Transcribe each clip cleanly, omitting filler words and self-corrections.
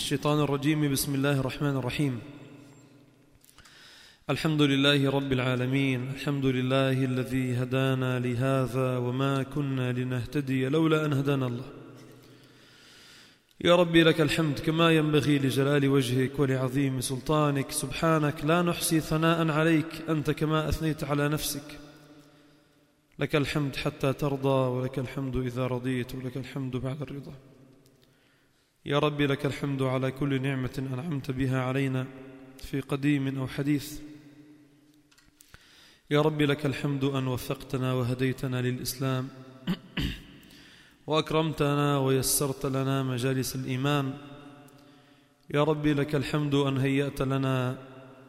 الشيطان الرجيم. بسم الله الرحمن الرحيم. الحمد لله رب العالمين، الحمد لله الذي هدانا لهذا وما كنا لنهتدي لولا أن هدانا الله. يا ربي لك الحمد كما ينبغي لجلال وجهك ولعظيم سلطانك، سبحانك لا نحصي ثناء عليك أنت كما أثنيت على نفسك. لك الحمد حتى ترضى، ولك الحمد إذا رضيت، ولك الحمد بعد الرضا. يا ربي لك الحمد على كل نعمة أنعمت بها علينا في قديم أو حديث. يا ربي لك الحمد أن وفقتنا وهديتنا للإسلام وأكرمتنا ويسرت لنا مجالس الإيمان. يا ربي لك الحمد أن هيأت لنا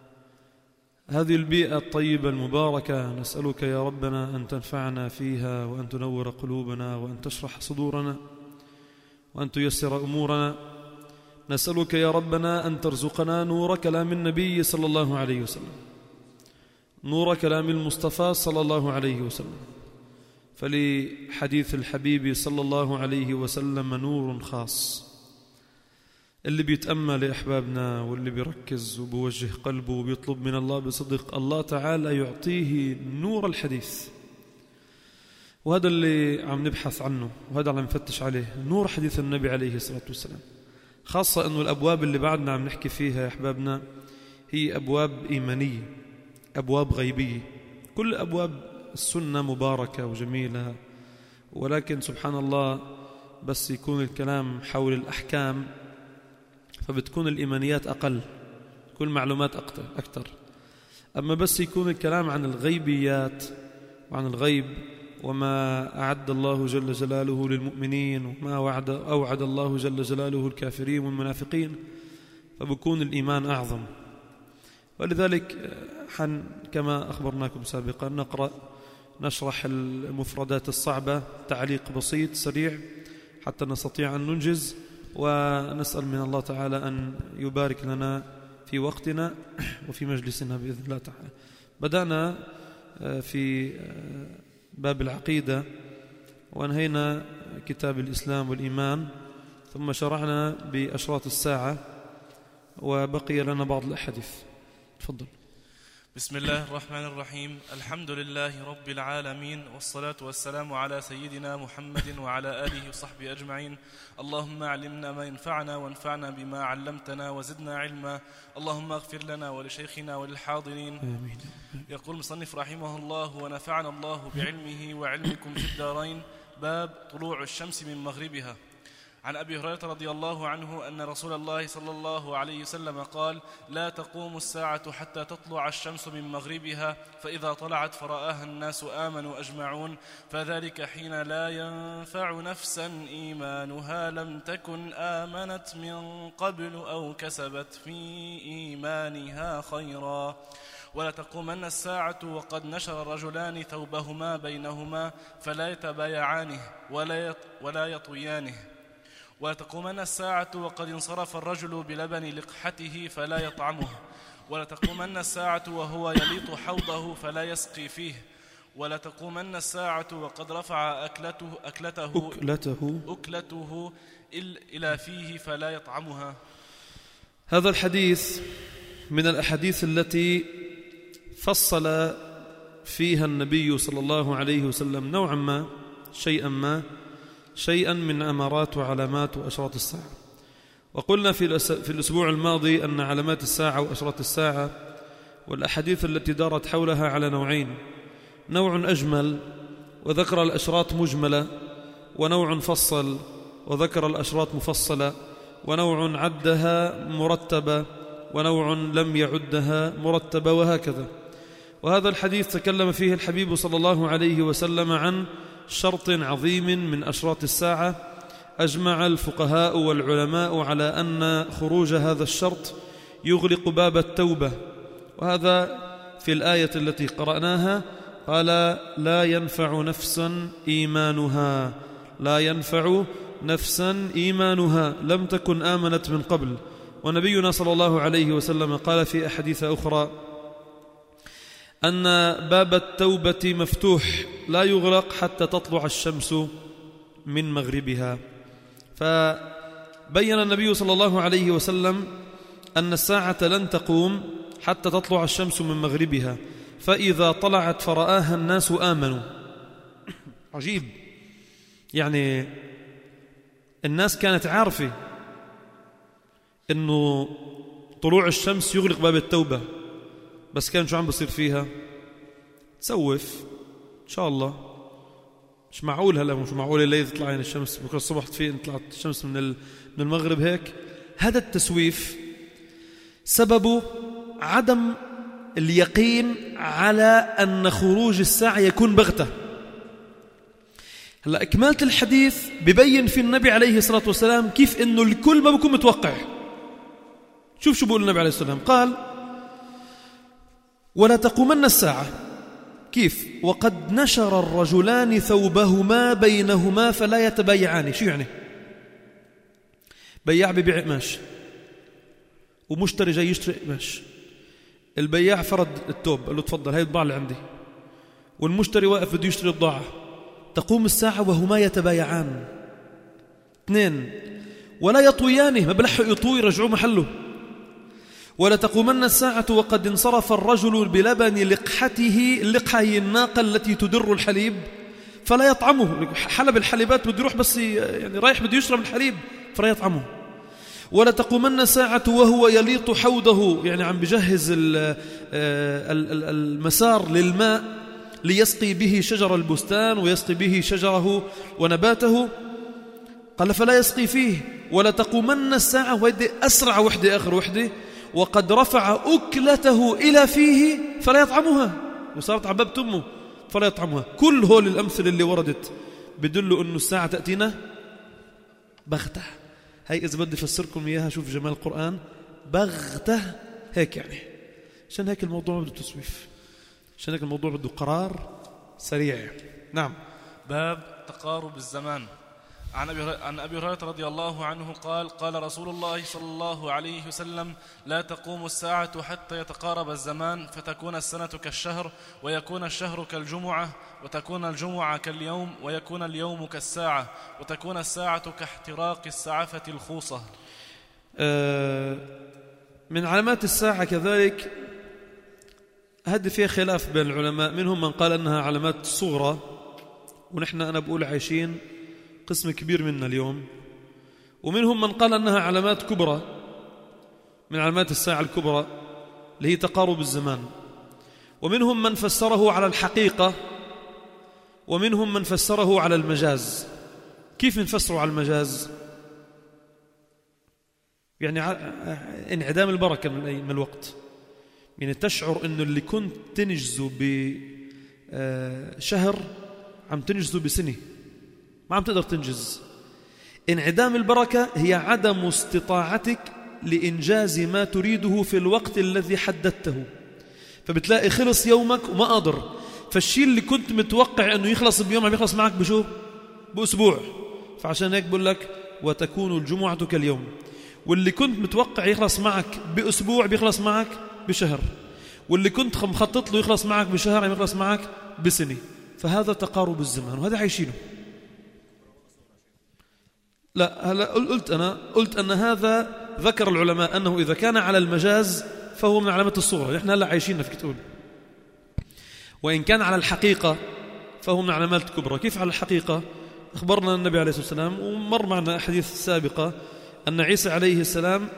هذه البيئة الطيبة المباركة. نسألك يا ربنا أن تنفعنا فيها، وأن تنور قلوبنا، وأن تشرح صدورنا، وأن تيسر أمورنا. نسألك يا ربنا أن ترزقنا نور كلام النبي صلى الله عليه وسلم، نور كلام المصطفى صلى الله عليه وسلم. فلحديث الحبيب صلى الله عليه وسلم نور خاص. اللي بيتأمل لأحبابنا واللي بيركز وبوجه قلبه وبيطلب من الله بصدق، الله تعالى يعطيه نور الحديث. وهذا اللي عم نبحث عنه، وهذا اللي عم نفتش عليه، نور حديث النبي عليه الصلاة والسلام. خاصة أنه الأبواب اللي بعدنا عم نحكي فيها يا أحبابنا هي أبواب إيمانية، أبواب غيبية. كل أبواب السنة مباركة وجميلة، ولكن سبحان الله بس يكون الكلام حول الأحكام فبتكون الإيمانيات أقل، كل معلومات أكثر. أما بس يكون الكلام عن الغيبيات وعن الغيب وما أعد الله جل جلاله للمؤمنين وما أوعد الله جل جلاله الكافرين والمنافقين، فبكون الإيمان أعظم. ولذلك كما أخبرناكم سابقا نشرح المفردات الصعبة تعليق بسيط سريع حتى نستطيع أن ننجز، ونسأل من الله تعالى أن يبارك لنا في وقتنا وفي مجلسنا بإذن الله تعالى. بدأنا في باب العقيدة وانهينا كتاب الإسلام والإيمان، ثم شرعنا بأشراط الساعة وبقي لنا بعض الأحاديث. تفضل. بسم الله الرحمن الرحيم. الحمد لله رب العالمين، والصلاة والسلام على سيدنا محمد وعلى آله وصحبه أجمعين. اللهم علمنا ما ينفعنا، وانفعنا بما علمتنا، وزدنا علما. اللهم اغفر لنا ولشيخنا وللحاضرين. آمين. يقول المصنف رحمه الله: ونفعنا الله بعلمه وعلمكم في الدارين. باب طلوع الشمس من مغربها. عن أبي هريرة رضي الله عنه أن رسول الله صلى الله عليه وسلم قال: لا تقوم الساعة حتى تطلع الشمس من مغربها، فإذا طلعت فرآها الناس آمنوا أجمعون، فذلك حين لا ينفع نفسا إيمانها لم تكن آمنت من قبل أو كسبت في إيمانها خيرا. ولا تقومن الساعة وقد نشر الرجلان ثوبهما بينهما فلا يتبايعانه ولا يطويانه. ولا تقومن الساعة وقد انصرف الرجل بلبن لقحته فلا يطعمه. ولا تقومن الساعة وهو يليط حوضه فلا يسقي فيه. ولا تقومن الساعة وقد رفع أكلته إلى فيه فلا يطعمها. هذا الحديث من الأحاديث التي فصل فيها النبي صلى الله عليه وسلم نوعا ما شيئا من أمارات وعلامات وأشراط الساعة. وقلنا في الأسبوع الماضي أن علامات الساعة وأشراط الساعة والأحاديث التي دارت حولها على نوعين: نوع أجمل وذكر الأشراط مجملة، ونوع فصل وذكر الأشراط مفصلة، ونوع عدها مرتبة، ونوع لم يعدها مرتبة، وهكذا. وهذا الحديث تكلم فيه الحبيب صلى الله عليه وسلم عن شرط عظيم من أشراط الساعة، أجمع الفقهاء والعلماء على أن خروج هذا الشرط يغلق باب التوبة. وهذا في الآية التي قرأناها قال: لا ينفع نفسا إيمانها، لا ينفع نفسا إيمانها لم تكن آمنت من قبل. ونبينا صلى الله عليه وسلم قال في أحاديث أخرى أن باب التوبة مفتوح لا يغلق حتى تطلع الشمس من مغربها. بيّن النبي صلى الله عليه وسلم أن الساعة لن تقوم حتى تطلع الشمس من مغربها، فإذا طلعت فرآها الناس آمنوا. عجيب، يعني الناس كانت عارفة إنه طلوع الشمس يغلق باب التوبة، بس كان شو عم بصير فيها؟ تسوف إن شاء الله، مش معقول هلا، مش معقول الليل تطلع يعني الشمس بكرة الصبح طلعت الشمس من المغرب هيك. هذا التسويف سببه عدم اليقين على أن خروج الساعة يكون بغتة. هلا إكمالة الحديث ببين في النبي عليه الصلاة والسلام كيف إنه الكل ما بيكون متوقع. شوف شو بقول النبي عليه الصلاة والسلام، قال: ولا تقومن الساعة. كيف؟ وقد نشر الرجلان ثوبهما بينهما فلا يتبايعان. شو يعني؟ بياع ببيع قماش ومشتري جاي يشتري قماش، البياع فرض الثوب قال له تفضل هاي البضاعة اللي عندي، والمشتري واقف بده يشتري البضاعة. تقوم الساعة وهما يتبايعان. 2 ولا يطويانه، ما بلحق يطوي يرجعوه محله. ولا تقومن الساعة وقد انصرف الرجل بلبن لقحته، اللقحة هي الناقة التي تدر الحليب، فلا يطعمه. حلب الحليبات بده يروح بس يعني رايح بده يشرب الحليب فلا يطعمه. ولا تقومن الساعة وهو يليط حوضه، يعني عم بجهز المسار للماء ليسقي به شجر البستان ويسقي به شجره ونباته، قال فلا يسقي فيه. ولا تقومن الساعة، وهذه أسرع وحدة آخر وحدة، وقد رفع أكلته إلى فيه فلا يطعمها، وصارت عباب تمه فلا يطعمها. كل هول الأمثلة اللي وردت بدلوا أنه الساعة تأتينا بغتة. هاي إذا بدي أفسركم إياها، شوف جمال القرآن، بغتة هيك يعني. عشان هيك الموضوع بده تسويف، عشان هيك الموضوع بده قرار سريع. نعم. باب تقارب الزمان. عن أبي هريرة رضي الله عنه قال: قال رسول الله صلى الله عليه وسلم: لا تقوم الساعة حتى يتقارب الزمان، فتكون السنة كالشهر، ويكون الشهر كالجمعة، وتكون الجمعة كاليوم، ويكون اليوم كالساعة، وتكون الساعة كاحتراق السعفة الخوصة. من علامات الساعة كذلك، هذه فيها خلاف بين العلماء، منهم من قال أنها علامات صغرى، ونحن أنا بقول عايشين قسم كبير منا اليوم، ومنهم من قال أنها علامات كبرى من علامات الساعة الكبرى اللي هي تقارب الزمان، ومنهم من فسره على الحقيقة، ومنهم من فسره على المجاز. كيف نفسره على المجاز؟ يعني انعدام البركة من الوقت، يعني تشعر أنه اللي كنت تنجزه بشهر عم تنجزه بسنة، ما عم تقدر تنجز. انعدام البركة هي عدم استطاعتك لإنجاز ما تريده في الوقت الذي حددته، فبتلاقي خلص يومك وما قادر، فالشيء اللي كنت متوقع أنه يخلص بيوم عم يخلص معك بشو؟ بأسبوع. فعشان هيك بقول لك وتكون الجمعة كاليوم، واللي كنت متوقع يخلص معك بأسبوع بيخلص معك بشهر، واللي كنت مخطط له يخلص معك بشهر عم يخلص معك بسنة. فهذا تقارب الزمان، وهذا عايشينه. لا هلا قلت أن هذا ذكر العلماء أنه إذا كان على المجاز فهو من علامات الصغرى، نحن هلا عايشينها فيك تقول. وإن كان على الحقيقة فهو من علامات الكبرى. كيف على الحقيقة؟ أخبرنا النبي عليه الصلاة والسلام، ومر معنا أحاديث سابقة، أن عيسى عليه السلام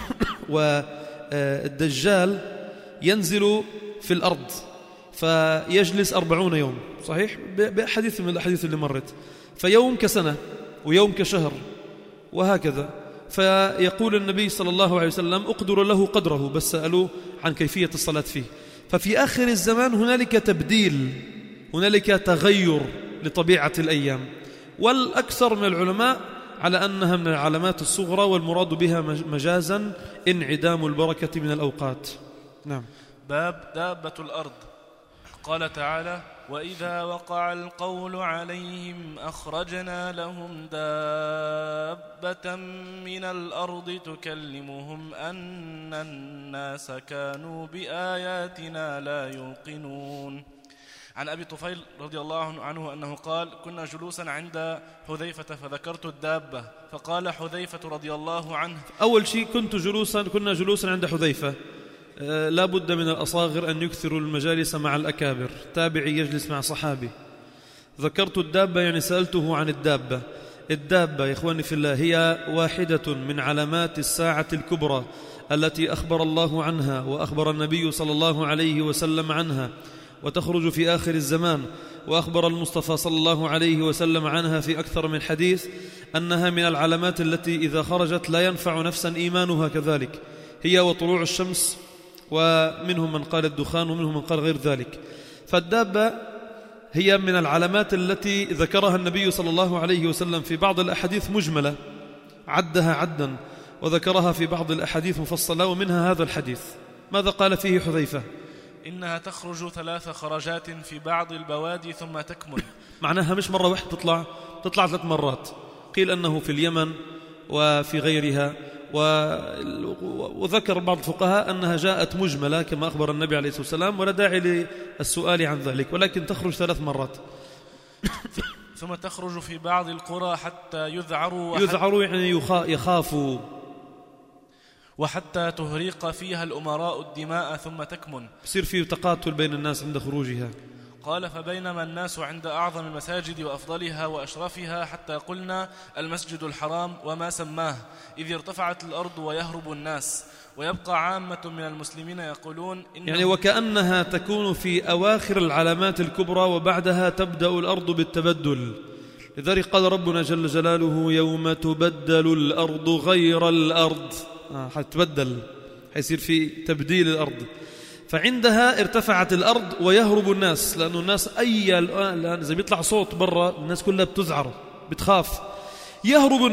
والدجال ينزل في الأرض فيجلس 40 يوم، صحيح؟ بحديث من الأحاديث اللي مرت، فيوم كسنة ويوم كشهر وهكذا. فيقول النبي صلى الله عليه وسلم: أقدر له قدره، بس سألوه عن كيفية الصلاة فيه. ففي آخر الزمان هنالك تبديل، هنالك تغير لطبيعة الأيام. والأكثر من العلماء على أنها من العلامات الصغرى، والمراد بها مجازا انعدام البركة من الأوقات. نعم. باب دابة الأرض. قال تعالى: وإذا وقع القول عليهم أخرجنا لهم دابة من الأرض تكلمهم أن الناس كانوا بآياتنا لا يوقنون. عن أبي طفيل رضي الله عنه أنه قال: كنا جلوسا عند حذيفة فذكرت الدابة فقال حذيفة رضي الله عنه: أول شيء كنا جلوسا عند حذيفة. لا بد من الأصاغر أن يكثروا المجالس مع الأكابر. تابعي يجلس مع صحابي. ذكرت الدابة يعني سألته عن الدابة. الدابة يا إخواني في الله هي واحدة من علامات الساعة الكبرى التي أخبر الله عنها وأخبر النبي صلى الله عليه وسلم عنها، وتخرج في آخر الزمان، وأخبر المصطفى صلى الله عليه وسلم عنها في أكثر من حديث أنها من العلامات التي إذا خرجت لا ينفع نفسا إيمانها كذلك، هي وطلوع الشمس، ومنهم من قال الدخان ومنهم من قال غير ذلك. فالدابة هي من العلامات التي ذكرها النبي صلى الله عليه وسلم في بعض الأحاديث مجملة، عدها عدا، وذكرها في بعض الأحاديث مفصلة، ومنها هذا الحديث. ماذا قال فيه حذيفة؟ إنها تخرج 3 خرجات في بعض البوادي ثم تكمل. معناها مش مرة واحدة تطلع 3 مرات. قيل أنه في اليمن وفي غيرها، وذكر بعض الفقهاء أنها جاءت مجملة كما أخبر النبي عليه الصلاة والسلام، ولا داعي للسؤال عن ذلك، ولكن تخرج 3 مرات. ثم تخرج في بعض القرى حتى يذعروا يعني يخافوا، وحتى تهريق فيها الأمراء الدماء ثم تكمن. يصير في تقاتل بين الناس عند خروجها. قال: فبينما الناس عند أعظم المساجد وأفضلها وأشرفها حتى قلنا المسجد الحرام وما سماه، إذ ارتفعت الأرض ويهرب الناس، ويبقى عامة من المسلمين يقولون يعني وكأنها تكون في أواخر العلامات الكبرى، وبعدها تبدأ الأرض بالتبدل. لذلك قال ربنا جل جلاله: يوم تبدل الأرض غير الأرض. حتبدل، حيصير في تبديل الأرض. فعندها ارتفعت الأرض ويهرب الناس، لأنه الناس الآن إذا بيطلع صوت برا الناس كلها بتزعر بتخاف. يهرب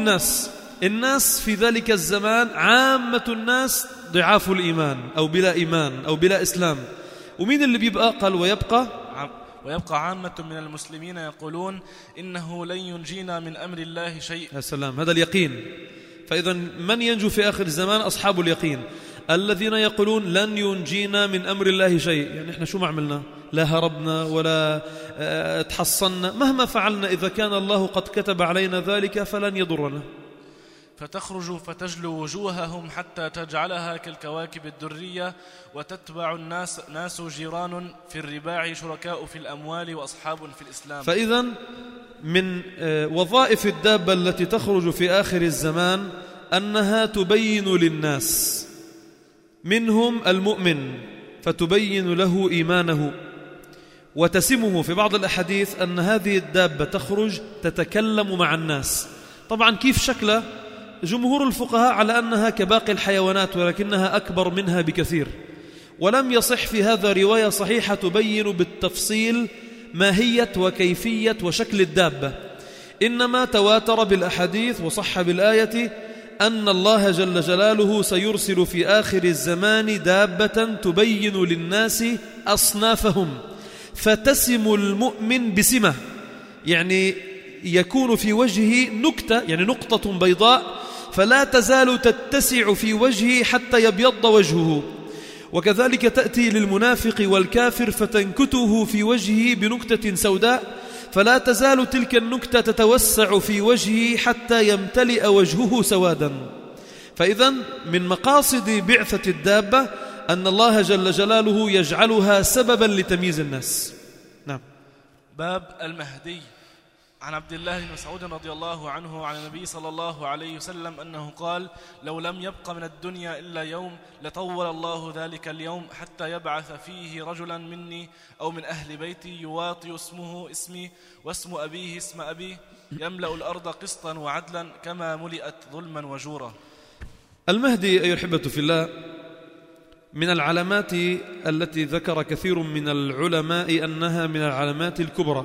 الناس في ذلك الزمان، عامة الناس ضعاف الإيمان أو بلا إيمان أو بلا إسلام. ومين اللي بيبقى؟ قال: ويبقى عامة من المسلمين يقولون إنه لن ينجينا من أمر الله شيء. يا سلام، هذا اليقين. فإذا من ينجو في آخر الزمان؟ أصحاب اليقين الذين يقولون لن ينجينا من أمر الله شيء. يعني إحنا شو ما عملنا؟ لا هربنا ولا تحصنا، مهما فعلنا إذا كان الله قد كتب علينا ذلك فلن يضرنا. فتخرج فتجلو وجوههم حتى تجعلها كالكواكب الدرية، وتتبع ناس جيران في الرباع، شركاء في الأموال، وأصحاب في الإسلام. فإذا من وظائف الدابة التي تخرج في آخر الزمان أنها تبين للناس، منهم المؤمن فتبين له إيمانه، وتسمه. في بعض الأحاديث أن هذه الدابة تخرج تتكلم مع الناس. طبعا كيف شكله؟ جمهور الفقهاء على أنها كباقي الحيوانات، ولكنها أكبر منها بكثير، ولم يصح في هذا رواية صحيحة تبين بالتفصيل ماهية وكيفية وشكل الدابة، إنما تواتر بالأحاديث وصح بالآية أن الله جل جلاله سيرسل في آخر الزمان دابة تبين للناس أصنافهم، فتسم المؤمن بسمة، يعني يكون في وجهه نكتة، يعني نقطة بيضاء، فلا تزال تتسع في وجهه حتى يبيض وجهه. وكذلك تأتي للمنافق والكافر فتنكته في وجهه بنكتة سوداء، فلا تزال تلك النكتة تتوسع في وجهه حتى يمتلئ وجهه سوادا. فإذا من مقاصد بعثة الدابة أن الله جل جلاله يجعلها سببا لتمييز الناس. نعم. باب المهدي. عن عبد الله بن مسعود رضي الله عنه عن النبي صلى الله عليه وسلم أنه قال: لو لم يبق من الدنيا إلا يوم لطول الله ذلك اليوم حتى يبعث فيه رجلا مني أو من أهل بيتي يواطي اسمه اسمي واسم أبيه اسم أبي، يملأ الأرض قسطا وعدلا كما ملئت ظلما وجورا. المهدي أيها الأحبة في الله من العلامات التي ذكر كثير من العلماء أنها من العلامات الكبرى،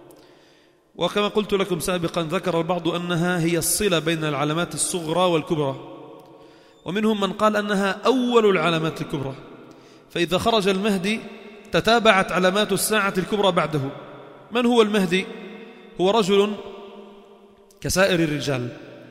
وكما قلت لكم سابقا ذكر البعض أنها هي الصلة بين العلامات الصغرى والكبرى، ومنهم من قال أنها أول العلامات الكبرى. فإذا خرج المهدي تتابعت علامات الساعة الكبرى بعده. من هو المهدي؟ هو رجل كسائر الرجال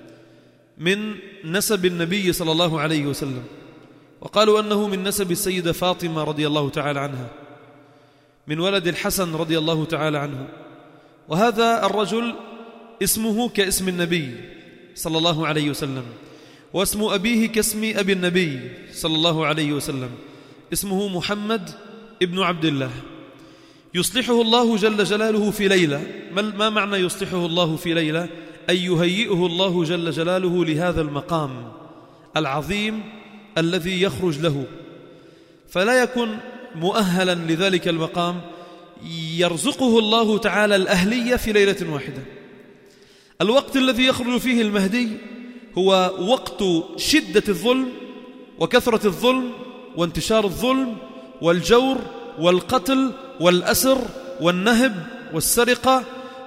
من نسب النبي صلى الله عليه وسلم، وقالوا أنه من نسب السيدة فاطمة رضي الله تعالى عنها، من ولد الحسن رضي الله تعالى عنه. وهذا الرجل اسمه كاسم النبي صلى الله عليه وسلم، واسم أبيه كاسم أبي النبي صلى الله عليه وسلم، اسمه محمد ابن عبد الله. يصلحه الله جل جلاله في ليلة. ما معنى يصلحه الله في ليلة؟ أي يهيئه الله جل جلاله لهذا المقام العظيم الذي يخرج له، فلا يكن مؤهلا لذلك المقام، يرزقه الله تعالى الأهلية في ليلة واحدة. الوقت الذي يخرج فيه المهدي هو وقت شدة الظلم وكثرة الظلم وانتشار الظلم والجور والقتل والأسر والنهب والسرقة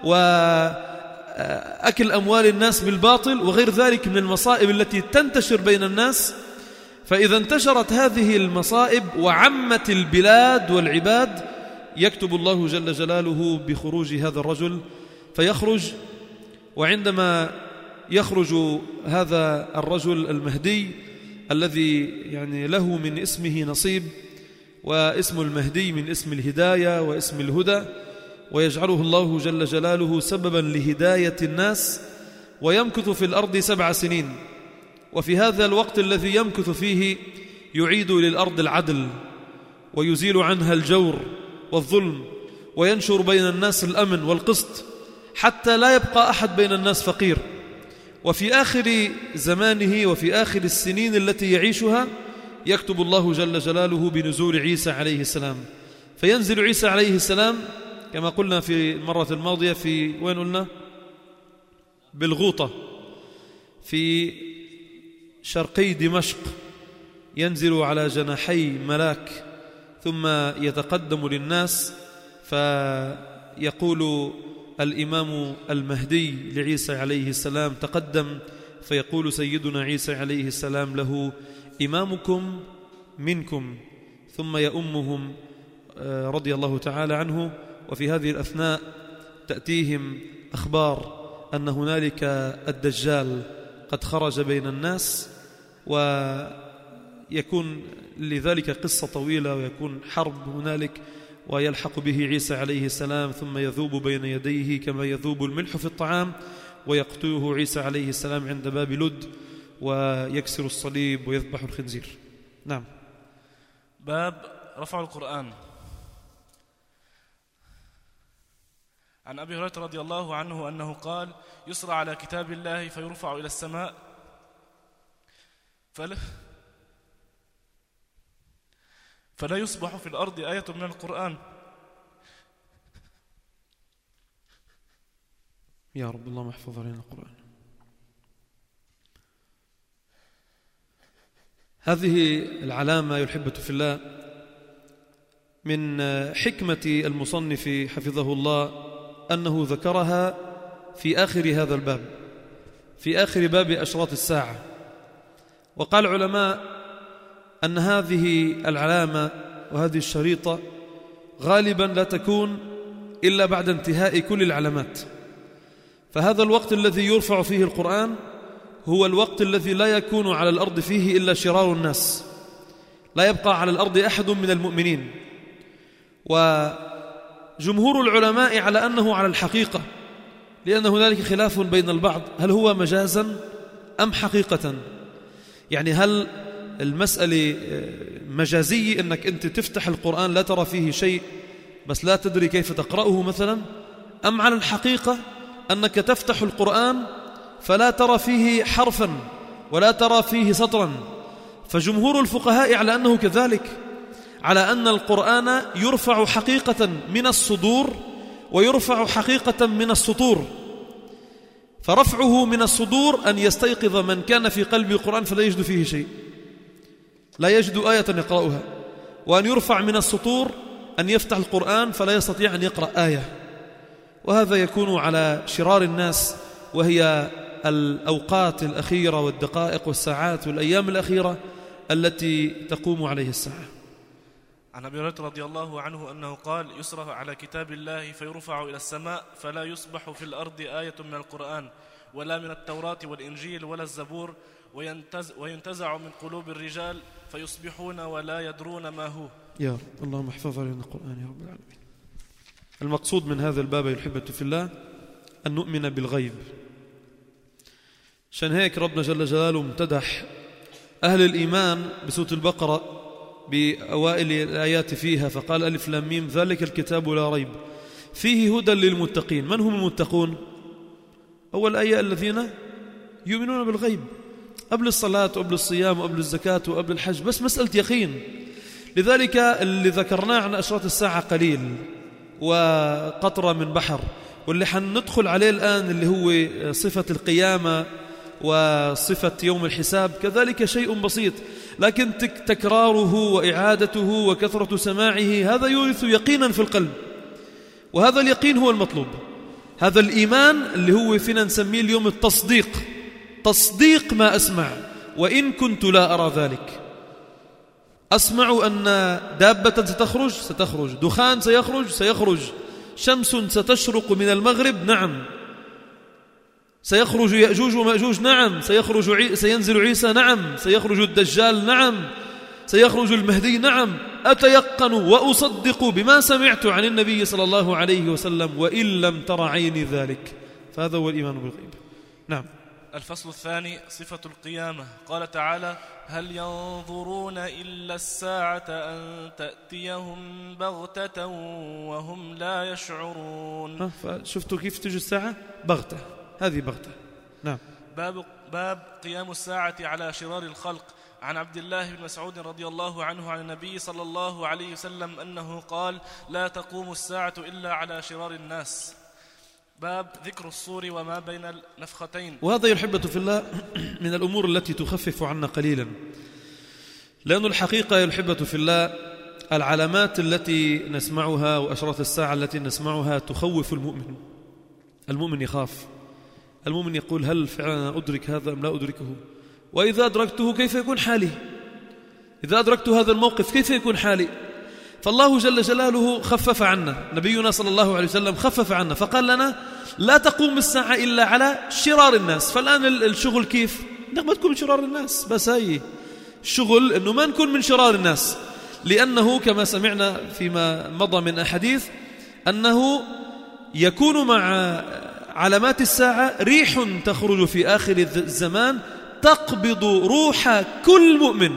وأكل أموال الناس بالباطل وغير ذلك من المصائب التي تنتشر بين الناس. فإذا انتشرت هذه المصائب وعمت البلاد والعباد، يكتب الله جل جلاله بخروج هذا الرجل فيخرج. وعندما يخرج هذا الرجل المهدي الذي يعني له من اسمه نصيب، واسم المهدي من اسم الهداية واسم الهدى، ويجعله الله جل جلاله سببا لهداية الناس، ويمكث في الأرض 7 سنين. وفي هذا الوقت الذي يمكث فيه يعيد للأرض العدل ويزيل عنها الجور والظلم، وينشر بين الناس الأمن والقسط حتى لا يبقى أحد بين الناس فقير. وفي آخر زمانه وفي آخر السنين التي يعيشها يكتب الله جل جلاله بنزول عيسى عليه السلام. فينزل عيسى عليه السلام كما قلنا في المرة الماضية في وين قلنا؟ بالغوطة في شرقي دمشق، ينزل على جناحي ملاك ثم يتقدم للناس فيقول الإمام المهدي لعيسى عليه السلام تقدم، فيقول سيدنا عيسى عليه السلام له إمامكم منكم، ثم يؤمهم رضي الله تعالى عنه. وفي هذه الأثناء تأتيهم أخبار أن هنالك الدجال قد خرج بين الناس، ويكون لذلك قصة طويلة ويكون حرب هنالك، ويلحق به عيسى عليه السلام ثم يذوب بين يديه كما يذوب الملح في الطعام، ويقتله عيسى عليه السلام عند باب لد ويكسر الصليب ويذبح الخنزير. نعم. باب رفع القرآن. عن أبي هريرة رضي الله عنه أنه قال: يسرى على كتاب الله فيرفع إلى السماء فلا يصبح في الأرض آية من القرآن. يا رب اللهم احفظ علينا القرآن. هذه العلامة يحبة في الله من حكمة المصنف حفظه الله أنه ذكرها في آخر هذا الباب، في آخر باب أشراط الساعة. وقال العلماء أن هذه العلامة وهذه الشريطة غالبا لا تكون إلا بعد انتهاء كل العلامات. فهذا الوقت الذي يرفع فيه القرآن هو الوقت الذي لا يكون على الأرض فيه إلا شرار الناس، لا يبقى على الأرض أحد من المؤمنين. وجمهور العلماء على أنه على الحقيقة، لأن هنالك خلاف بين البعض هل هو مجازا أم حقيقة. يعني هل المسألة مجازية أنك أنت تفتح القرآن لا ترى فيه شيء بس لا تدري كيف تقرأه مثلا، أم على الحقيقة أنك تفتح القرآن فلا ترى فيه حرفا ولا ترى فيه سطرا. فجمهور الفقهاء على أنه كذلك، على أن القرآن يرفع حقيقة من الصدور ويرفع حقيقة من السطور. فرفعه من الصدور أن يستيقظ من كان في قلب القرآن فلا يجد فيه شيء، لا يجد آية يقرأها. وأن يرفع من السطور أن يفتح القرآن فلا يستطيع أن يقرأ آية. وهذا يكون على شرار الناس، وهي الأوقات الأخيرة والدقائق والساعات والأيام الأخيرة التي تقوم عليه الساعة. عن أبي هريرة رضي الله عنه أنه قال: يسرى على كتاب الله فيرفع إلى السماء فلا يصبح في الأرض آية من القرآن ولا من التوراة والإنجيل ولا الزبور، وينتزع من قلوب الرجال فيصبحون ولا يدرون ما هو. يا رب اللهم احفظ علينا القرآن يا رب العالمين. المقصود من هذا الباب أيها الأحبة في الله أن نؤمن بالغيب. عشان هيك ربنا جل جلاله امتدح أهل الإيمان بسورة البقرة بأوائل الآيات فيها فقال ألف لام ميم ذلك الكتاب لا ريب فيه هدى للمتقين. من هم المتقون؟ أول آية الذين يؤمنون بالغيب قبل الصلاة وقبل الصيام وقبل الزكاة وقبل الحج، بس مسألة يقين. لذلك اللي ذكرناه عن أشراط الساعة قليل وقطرة من بحر، واللي حندخل عليه الآن اللي هو صفة القيامة وصفة يوم الحساب كذلك شيء بسيط، لكن تكراره وإعادته وكثرة سماعه هذا يورث يقينا في القلب، وهذا اليقين هو المطلوب. هذا الإيمان اللي هو فينا نسميه اليوم التصديق، تصديق ما أسمع وإن كنت لا أرى ذلك. أسمع أن دابة ستخرج، دخان سيخرج، شمس ستشرق من المغرب، نعم. سيخرج يأجوج ومأجوج، نعم. سينزل عيسى، نعم. سيخرج الدجال، نعم. سيخرج المهدي، نعم. أتيقن وأصدق بما سمعت عن النبي صلى الله عليه وسلم وإن لم تر عيني ذلك. فهذا هو الإيمان بالغيب. نعم. الفصل الثاني صفة القيامة. قال تعالى هل ينظرون إلا الساعة أن تأتيهم بغتة وهم لا يشعرون. شفتوا كيف تجي الساعة؟ بغتة، هذه بغتة. نعم. باب قيام الساعة على شرار الخلق. عن عبد الله بن مسعود رضي الله عنه عن النبي صلى الله عليه وسلم أنه قال لا تقوم الساعة إلا على شرار الناس. باب ذكر الصور وما بين النفختين. وهذا يا أحبة في الله من الأمور التي تخفف عنا قليلا، لأن الحقيقة يا أحبة في الله العلامات التي نسمعها وأشراط الساعة التي نسمعها تخوف المؤمن. المؤمن يخاف، المؤمن يقول هل فعلا أدرك هذا أم لا أدركه؟ وإذا أدركته كيف يكون حالي؟ إذا أدركت هذا الموقف كيف يكون حالي؟ فالله جل جلاله خفف عنا، نبينا صلى الله عليه وسلم خفف عنا فقال لنا لا تقوم الساعة إلا على شرار الناس. فالآن الشغل كيف؟ ما تكون من شرار الناس، بس هاي الشغل أنه ما نكون من شرار الناس، لأنه كما سمعنا فيما مضى من أحاديث أنه يكون مع علامات الساعة ريح تخرج في آخر الزمان تقبض روح كل مؤمن،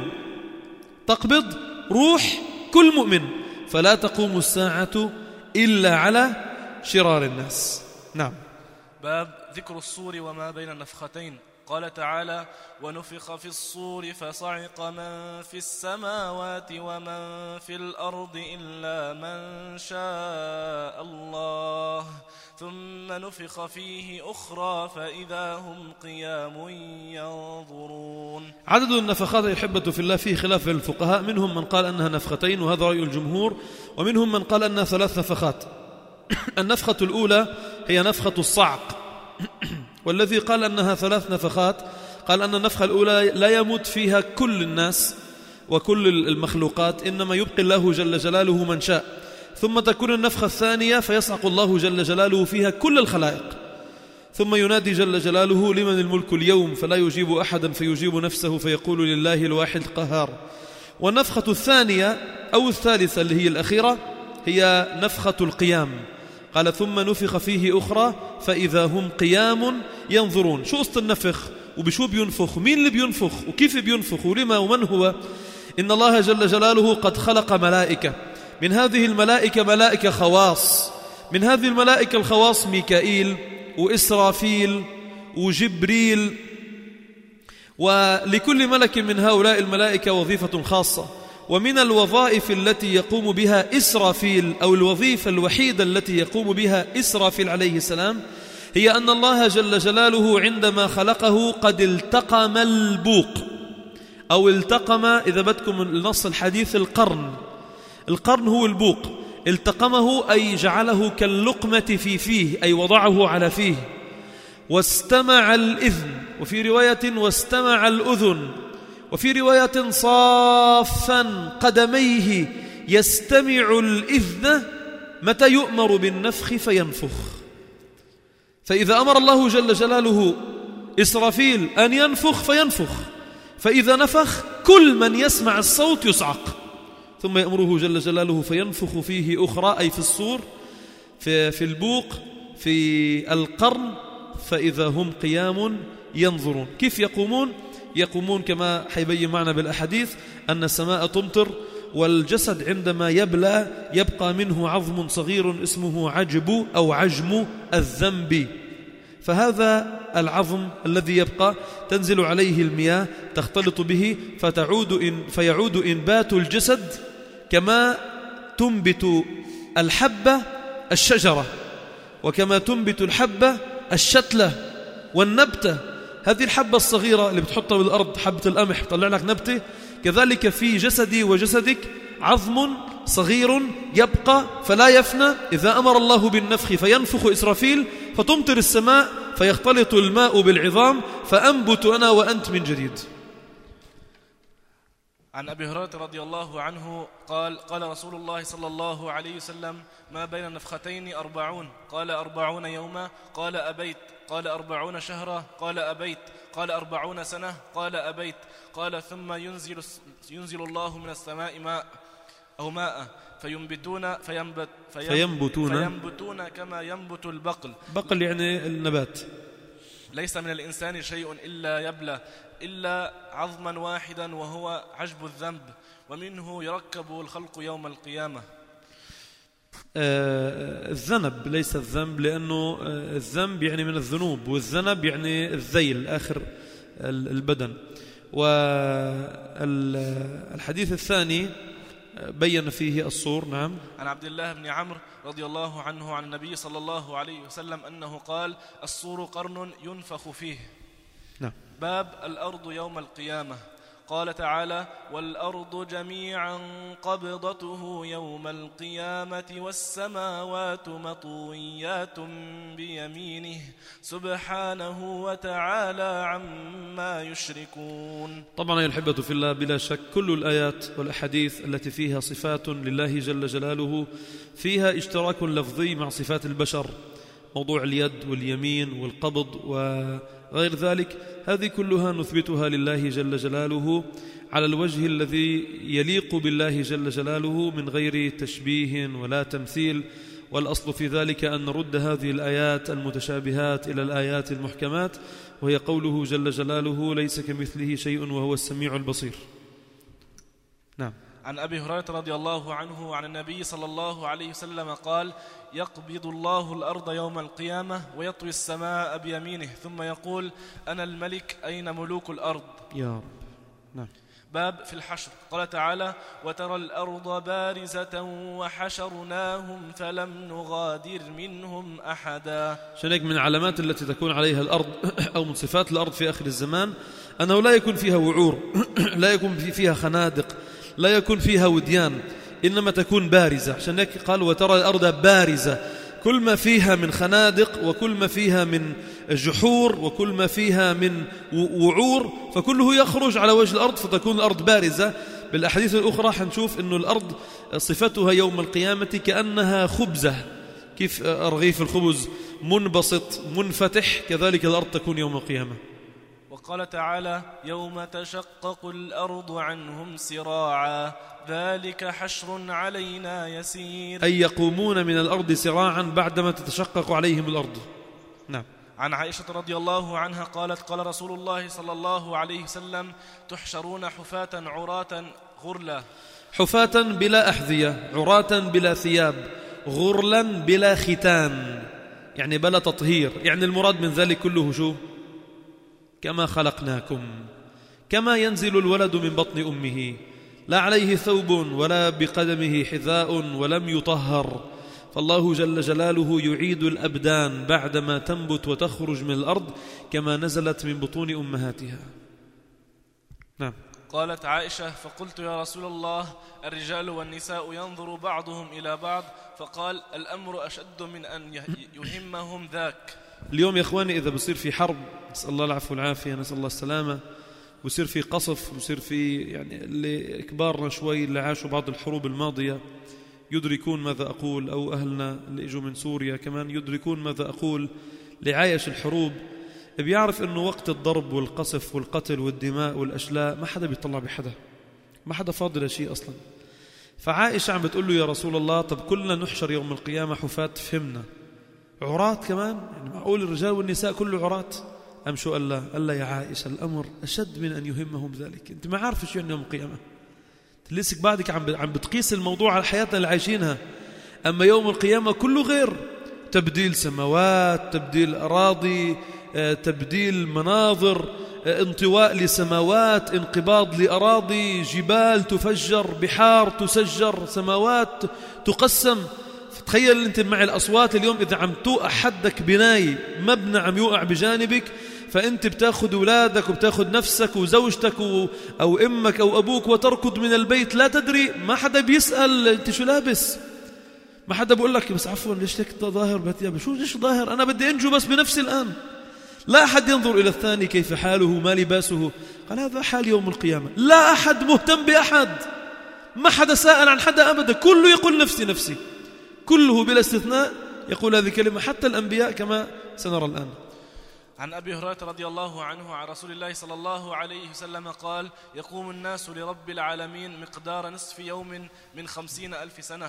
تقبض روح كل مؤمن، فلا تقوم الساعة إلا على شرار الناس. نعم. باب ذكر الصور وما بين النفختين. قال تعالى ونفخ في الصور فصعق من في السماوات ومن في الأرض إلا من شاء الله ثم نفخ فيه أخرى فإذا هم قيام ينظرون. عدد النفخات يحبة في الله فيه خلاف الفقهاء، منهم من قال أنها نفختين وهذا رأي الجمهور، ومنهم من قال أنها 3 نفخات. النفخة الأولى هي نفخة الصعق، والذي قال أنها 3 نفخات قال أن النفخة الأولى لا يموت فيها كل الناس وكل المخلوقات، إنما يبقي الله جل جلاله من شاء، ثم تكون النفخة الثانية فيصعق الله جل جلاله فيها كل الخلائق، ثم ينادي جل جلاله لمن الملك اليوم فلا يجيب أحدا فيجيب نفسه فيقول لله الواحد القهار. والنفخة الثانية أو الثالثة اللي هي الأخيرة هي نفخة القيام، قال ثم نفخ فيه أخرى فإذا هم قيام ينظرون. شو قصة النفخ وبشو بينفخ ومين اللي بينفخ وكيف بينفخ ولما ومن هو؟ إن الله جل جلاله قد خلق ملائكة، من هذه الملائكة ملائكة خواص، من هذه الملائكة الخواص ميكائيل وإسرافيل وجبريل، ولكل ملك من هؤلاء الملائكة وظيفة خاصة. ومن الوظائف التي يقوم بها إسرافيل أو الوظيفة الوحيدة التي يقوم بها إسرافيل عليه السلام هي أن الله جل جلاله عندما خلقه قد التقم البوق أو التقم، إذا بدكم النص الحديث، القرن هو البوق، التقمه أي جعله كاللقمة في فيه أي وضعه على فيه. واستمع الإذن، وفي رواية واستمع الأذن، وفي رواية صافا قدميه يستمع الإذن متى يؤمر بالنفخ فينفخ. فإذا أمر الله جل جلاله إسرافيل أن ينفخ فينفخ، فإذا نفخ كل من يسمع الصوت يصعق، ثم يأمره جل جلاله فينفخ فيه أخرى أي في الصور في البوق في القرن فإذا هم قيام ينظرون. كيف يقومون؟ يقومون كما حيبين معنا بالأحاديث أن السماء تمطر، والجسد عندما يبلى يبقى منه عظم صغير اسمه عجب أو عجم الذنب، فهذا العظم الذي يبقى تنزل عليه المياه تختلط به فيعود إنبات الجسد كما تنبت الحبة الشجرة، وكما تنبت الحبة الشتلة والنبتة. هذه الحبة الصغيرة اللي بتحطها بالأرض، حبة القمح تطلع لك نبتة، كذلك في جسدي وجسدك عظم صغير يبقى فلا يفنى، إذا أمر الله بالنفخ فينفخ إسرافيل فتمطر السماء فيختلط الماء بالعظام فأنبت أنا وأنت من جديد. عن أبي هريرة رضي الله عنه قال: قال رسول الله صلى الله عليه وسلم: ما بين النفختين 40. قال: 40 يوما. قال: أبيت. قال: 40 شهرا. قال: أبيت. قال: 40 سنة. قال: أبيت. قال: ثم ينزل الله من السماء ماء فينبتون كما ينبت البقل. بقل يعني النبات. ليس من الإنسان شيء إلا يبلى إلا عظما واحدا وهو عجب الذنب، ومنه يركب الخلق يوم القيامة. الذنب ليس الذنب، لأنه الذنب يعني من الذنوب، والذنب يعني الذيل آخر البدن. والحديث الثاني بين فيه الصور. نعم. عن عبد الله بن عمرو رضي الله عنه عن النبي صلى الله عليه وسلم أنه قال: الصور قرن ينفخ فيه. نعم. باب الأرض يوم القيامة. قال تعالى: والأرض جميعا قبضته يوم القيامة والسماوات مطويات بيمينه سبحانه وتعالى عما يشركون. طبعا يا الأحبة في الله، بلا شك كل الآيات والأحاديث التي فيها صفات لله جل جلاله فيها اشتراك لفظي مع صفات البشر، موضوع اليد واليمين والقبض وغير ذلك، هذه كلها نثبتها لله جل جلاله على الوجه الذي يليق بالله جل جلاله من غير تشبيه ولا تمثيل. والأصل في ذلك أن نرد هذه الآيات المتشابهات إلى الآيات المحكمات، وهي قوله جل جلاله: ليس كمثله شيء وهو السميع البصير. نعم. عن أبي هريرة رضي الله عنه عن النبي صلى الله عليه وسلم قال: يقبض الله الأرض يوم القيامة ويطوي السماء بيمينه ثم يقول: أنا الملك أين ملوك الأرض؟ يا رب. نعم. باب في الحشر. قال تعالى: وترى الأرض بارزة وحشرناهم فلم نغادر منهم أحدا. شنك من علامات التي تكون عليها الأرض أو من صفات الأرض في آخر الزمان أنه لا يكون فيها وعور، لا يكون فيها خنادق، لا يكون فيها وديان، إنما تكون بارزة. عشان هيك قال: وترى الأرض بارزة، كل ما فيها من خنادق وكل ما فيها من جحور وكل ما فيها من وعور فكله يخرج على وجه الأرض فتكون الأرض بارزة. بالأحاديث الأخرى حنشوف أن الأرض صفتها يوم القيامة كأنها خبزة، كيف رغيف الخبز منبسط منفتح، كذلك الأرض تكون يوم القيامة. وقال تعالى: يوم تشقق الأرض عنهم سراعا ذلك حشر علينا يسير. أي يقومون من الأرض سراعا بعدما تتشقق عليهم الأرض. نعم. عن عائشة رضي الله عنها قالت: قال رسول الله صلى الله عليه وسلم: تحشرون حفاة عراة غرلا. حفاة بلا أحذية، عراة بلا ثياب، غرلا بلا ختان، يعني بلا تطهير. يعني المراد من ذلك كله شو؟ كما خلقناكم، كما ينزل الولد من بطن أمه، لا عليه ثوب ولا بقدمه حذاء ولم يطهر. فالله جل جلاله يعيد الأبدان بعدما تنبت وتخرج من الأرض كما نزلت من بطون أمهاتها. نعم. قالت عائشة: فقلت يا رسول الله: الرجال والنساء ينظر بعضهم إلى بعض؟ فقال: الأمر أشد من أن يهمهم ذاك. اليوم يا إخواني إذا بصير في حرب، نسأل الله العفو والعافية، نسأل الله السلامة، ويصير في قصف، ويصير في يعني اللي كبارنا شوي اللي عاشوا بعض الحروب الماضية يدركون ماذا أقول، أو أهلنا اللي إجوا من سوريا كمان يدركون ماذا أقول، لعايش الحروب بيعرف أنه وقت الضرب والقصف والقتل والدماء والأشلاء ما حدا بيطلع بحدا، ما حدا فاضل شيء أصلا. فعائشة عم بتقول له يا رسول الله طب كلنا نحشر يوم القيامة حفاة، فهمنا عراة كمان؟ يعني معقول الرجال والنساء كله عراة؟ أم شو قال لا؟ قال لا يا عائشة الأمر أشد من أن يهمهم ذلك. أنت ما عارف شو يعني يوم القيامة، لسك بعدك عم بتقيس الموضوع على حياتنا اللي عايشينها. أما يوم القيامة كله غير، تبديل سماوات، تبديل أراضي، تبديل مناظر، انطواء لسماوات، انقباض لأراضي، جبال تفجر، بحار تسجر، سماوات تقسم. تخيل أنت مع الأصوات اليوم إذا عم توقع حدك بناي مبنى عم يوقع بجانبك، فأنت بتاخد أولادك وبتاخد نفسك وزوجتك أو أمك أو أبوك وتركض من البيت لا تدري، ما حدا بيسأل أنت شو لابس، ما حدا بقول لك بس عفوا ليش هيك ظاهر بثيابي، شو ليش ظاهر، أنا بدي أنجو بس بنفسي الآن. لا أحد ينظر إلى الثاني كيف حاله ما لباسه. قال هذا حال يوم القيامة، لا أحد مهتم بأحد، ما حدا سائل عن حدا أبدا، كله يقول نفسي نفسي، كله بلا استثناء يقول هذه الكلمة، حتى الأنبياء كما سنرى الآن. عن أبي هريرة رضي الله عنه عن رسول الله صلى الله عليه وسلم قال: يقوم الناس لرب العالمين مقدار نصف يوم من 50,000 سنة،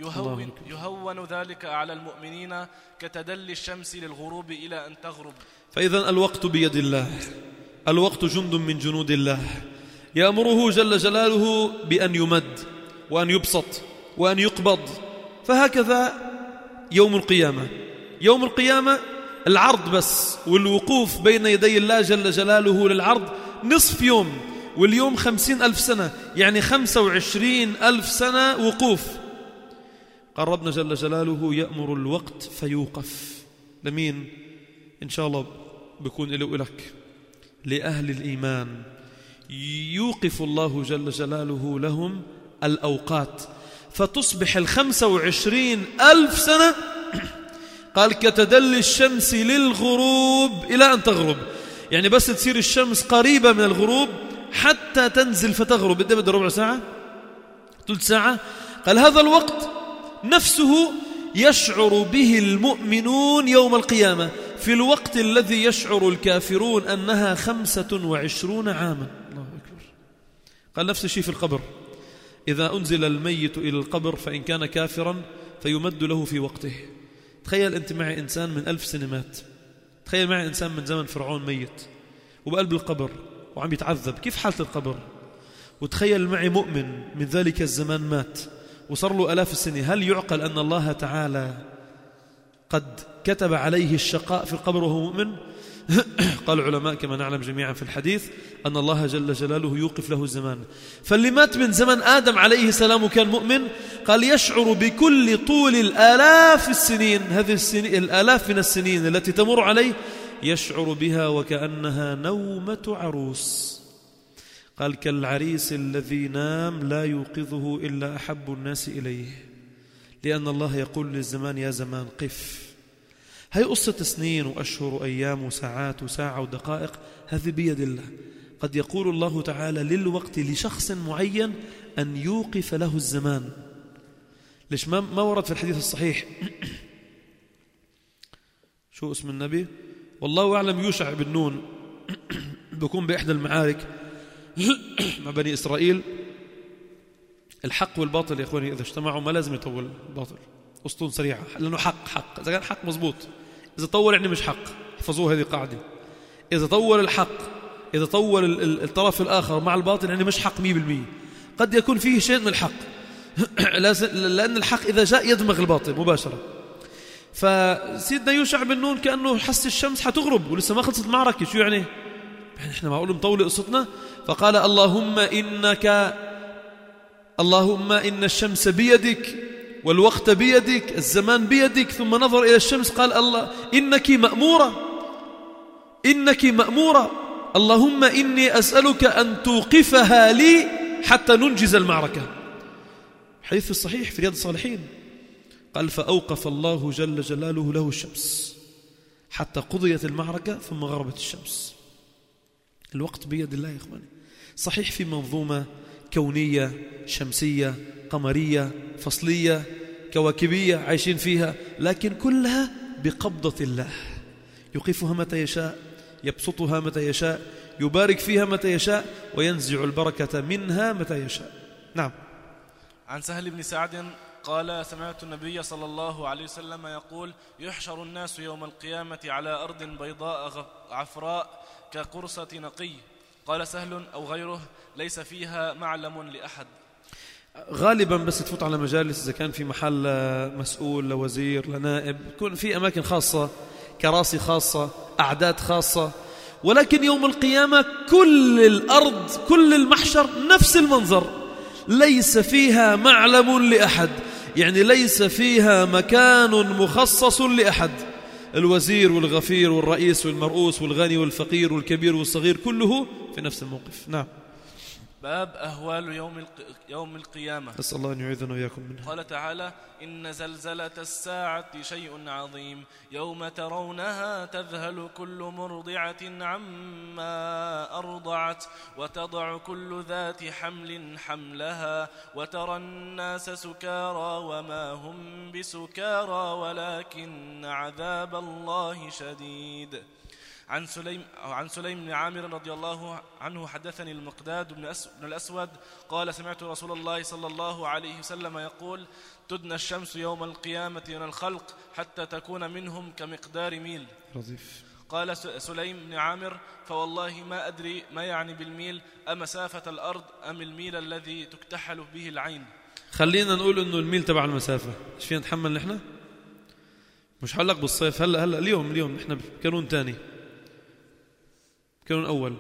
يهون ذلك على المؤمنين كتدلي الشمس للغروب إلى أن تغرب. فإذا الوقت بيد الله، الوقت جند من جنود الله، يأمره جل جلاله بأن يمد وأن يبسط وأن يقبض. فهكذا يوم القيامة، يوم القيامة العرض بس والوقوف بين يدي الله جل جلاله للعرض نصف يوم، واليوم 50,000 سنة، يعني 25,000 سنة وقوف. قال ربنا جل جلاله يأمر الوقت فيوقف. لمين؟ إن شاء الله بيكون إلي وإلك، لأهل الإيمان يوقف الله جل جلاله لهم الأوقات، فتصبح 25,000 سنة قال كتدلي الشمس للغروب إلى أن تغرب، يعني بس تصير الشمس قريبة من الغروب حتى تنزل فتغرب. بدأ ربع ساعة، ثلث ساعة. قال هذا الوقت نفسه يشعر به المؤمنون يوم القيامة في الوقت الذي يشعر الكافرون أنها 25 عاما. الله أكبر. قال نفس الشيء في القبر، إذا أنزل الميت إلى القبر فإن كان كافرا فيمد له في وقته. تخيل أنت معي إنسان من 1000 سنة مات، تخيل معي إنسان من زمن فرعون ميت وبقلب القبر وعم يتعذب، كيف حالة القبر؟ وتخيل معي مؤمن من ذلك الزمان مات وصار له 1000 السنة، هل يعقل أن الله تعالى قد كتب عليه الشقاء في القبر وهو مؤمن؟ قال العلماء كما نعلم جميعا في الحديث أن الله جل جلاله يوقف له الزمان. فاللي مات من زمن آدم عليه السلام وكان مؤمن قال يشعر بكل طول الآلاف السنين، هذه السنين الآلاف من السنين التي تمر عليه يشعر بها وكأنها نومة عروس. قال كالعريس الذي نام لا يوقظه إلا أحب الناس إليه، لأن الله يقول للزمان يا زمان قف. هي قصة سنين وأشهر وأيام وساعات وساعة ودقائق، هذه بيد الله. قد يقول الله تعالى للوقت لشخص معين أن يوقف له الزمان. ليش ما ورد في الحديث الصحيح شو اسم النبي؟ والله أعلم يوشع بن نون بيكون بإحدى المعارك مع بني إسرائيل. الحق والباطل يا إخواني إذا اجتمعوا ما لازم يطول الباطل، أسطون سريعة، لأنه حق. إذا كان حق مزبوط، إذا طول يعني مش حق. احفظوها هذه قاعدة، إذا طول الحق، إذا طول الطرف الآخر مع الباطل يعني مش حق 100%. قد يكون فيه شيء من الحق لأن الحق إذا جاء يدمغ الباطل مباشرة. فسيدنا يوشع بن نون كأنه حس الشمس حتغرب ولسه ما خلصت المعركة. شو يعني إحنا معقول مطول قصتنا؟ فقال اللهم إن الشمس بيدك والوقت بيدك، الزمان بيدك. ثم نظر إلى الشمس قال الله إنك مأمورة، اللهم إني أسألك أن توقفها لي حتى ننجز المعركة. حديث في الصحيح في رياض الصالحين. قال فأوقف الله جل جلاله له الشمس حتى قضيت المعركة ثم غربت الشمس. الوقت بيد الله يا إخواني. صحيح في منظومة كونية شمسية قمرية فصلية كواكبية عايشين فيها، لكن كلها بقبضة الله، يوقفها متى يشاء، يبسطها متى يشاء، يبارك فيها متى يشاء، وينزع البركة منها متى يشاء. نعم. عن سهل بن سعد قال سمعت النبي صلى الله عليه وسلم يقول يحشر الناس يوم القيامة على أرض بيضاء عفراء كقرصة نقي. قال سهل أو غيره ليس فيها معلم لأحد. غالبا بس تفوت على مجالس إذا كان في محل مسؤول لوزير لنائب يكون في أماكن خاصة، كراسي خاصة، أعداد خاصة، ولكن يوم القيامة كل الأرض كل المحشر نفس المنظر، ليس فيها معلم لأحد، يعني ليس فيها مكان مخصص لأحد. الوزير والغفير والرئيس والمرؤوس والغني والفقير والكبير والصغير كله في نفس الموقف. نعم. باب أهوال يوم القيامة. أسأل الله أن يعيذنا وإياكم منها. قال تعالى إن زلزلة الساعة شيء عظيم يوم ترونها تذهل كل مرضعة عما أرضعت وتضع كل ذات حمل حملها وترى الناس سكارى وما هم بسكارى ولكن عذاب الله شديد. عن سليم بن عامر رضي الله عنه حدثني المقداد بن الأسود قال سمعت رسول الله صلى الله عليه وسلم يقول تدنى الشمس يوم القيامة من الخلق حتى تكون منهم كمقدار ميل. رضيف. قال سليم بن عامر فوالله ما أدري ما يعني بالميل أمسافة الأرض أم الميل الذي تكتحل به العين. خلينا نقول إنه الميل تبع المسافة. إيش فينا نتحمل نحن؟ مش حلق بالصيف هلا اليوم نحن بكانون تاني كانون أول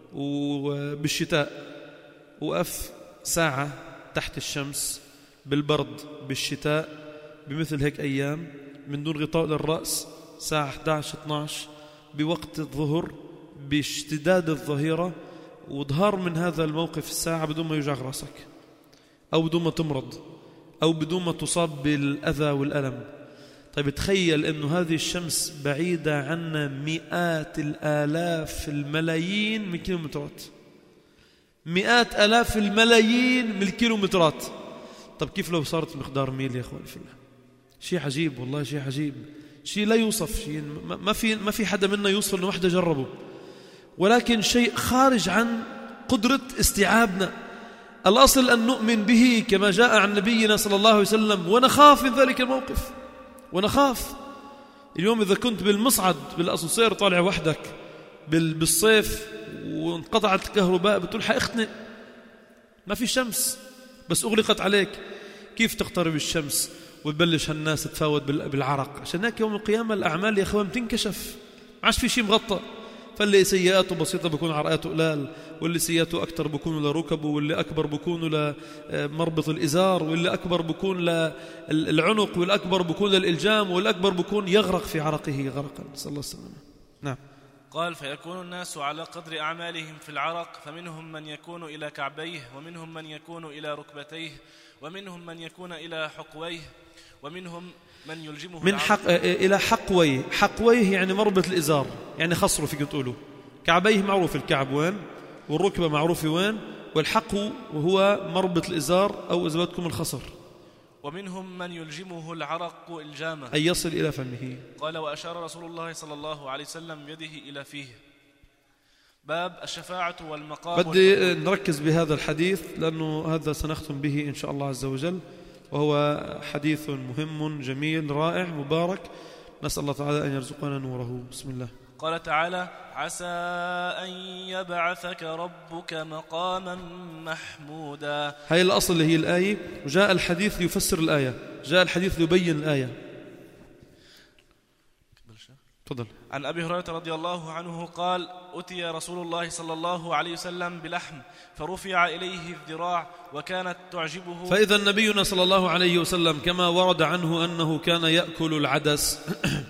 وبالشتاء وقف ساعة تحت الشمس بالبرد بالشتاء بمثل هيك أيام من دون غطاء للرأس ساعة 11-12 بوقت الظهر باشتداد الظهيرة وظهر من هذا الموقف الساعة بدون ما يوجع رأسك أو بدون ما تمرض أو بدون ما تصاب بالأذى والألم. طيب تخيل أنه هذه الشمس بعيدة عنا مئات الآلاف الملايين من الكيلومترات، مئات آلاف الملايين من الكيلومترات. طب كيف لو صارت مقدار ميل يا أخواني في الله؟ شيء عجيب والله، شيء عجيب، شيء لا يوصف، شيء ما في حدا منا يوصف إنه وحده جربه، ولكن شيء خارج عن قدرة استيعابنا. الأصل أن نؤمن به كما جاء عن نبينا صلى الله عليه وسلم ونخاف من ذلك الموقف، ونخاف. اليوم إذا كنت بالمصعد بالأسانسير طالع وحدك بالصيف وانقطعت الكهرباء بتقول حاختنق، ما في شمس بس أغلقت عليك، كيف تقترب الشمس وتبلش هالناس تتفاوت بالعرق؟ عشان هيك يوم القيامة الأعمال يا أخوان بتنكشف، ما عادش في شيء مغطى. فاللي سيئاته بسيطة بيكون عرقاته قلال، واللي سيئاته أكتر بيكونوا لركبه، واللي أكبر بيكونوا لمربط الإزار، واللي أكبر بيكون للعنق، والأكبر بيكون للإلجام، والأكبر بيكون يغرق في عرقه غرقا. صلى الله عليه وسلم. نعم. قال فيكون الناس على قدر أعمالهم في العرق، فمنهم من يكون إلى كعبيه، ومنهم من يكون إلى ركبتيه، ومنهم من يكون إلى حقويه، ومنهم من يلجمه من إلى حقويه. حقويه يعني مربط الإزار، يعني خصره فيك تقولوا. كعبيه معروف الكعب وين، والركبة معروفة وين، والحقو وهو مربط الإزار أو إذا بدكم الخصر. ومنهم من يلجمه العرق إلجاما أي يصل إلى فمه. قال وأشار رسول الله صلى الله عليه وسلم بيده إلى فيه. باب الشفاعة والمقام. بدي نركز بهذا الحديث لأنه هذا سنختم به إن شاء الله عز وجل، وهو حديث مهم جميل رائع مبارك، نسأل الله تعالى أن يرزقنا نوره. بسم الله. قال تعالى عسى أن يبعثك ربك مقاما محمودا. هاي الأصل اللي هي الآية، وجاء الحديث ليفسر الآية، جاء الحديث ليبين الآية. تفضل. عن أبي هريرة رضي الله عنه قال أتي رسول الله صلى الله عليه وسلم بلحم فرفع إليه الذراع وكانت تعجبه. فإذا نبينا صلى الله عليه وسلم كما ورد عنه أنه كان يأكل العدس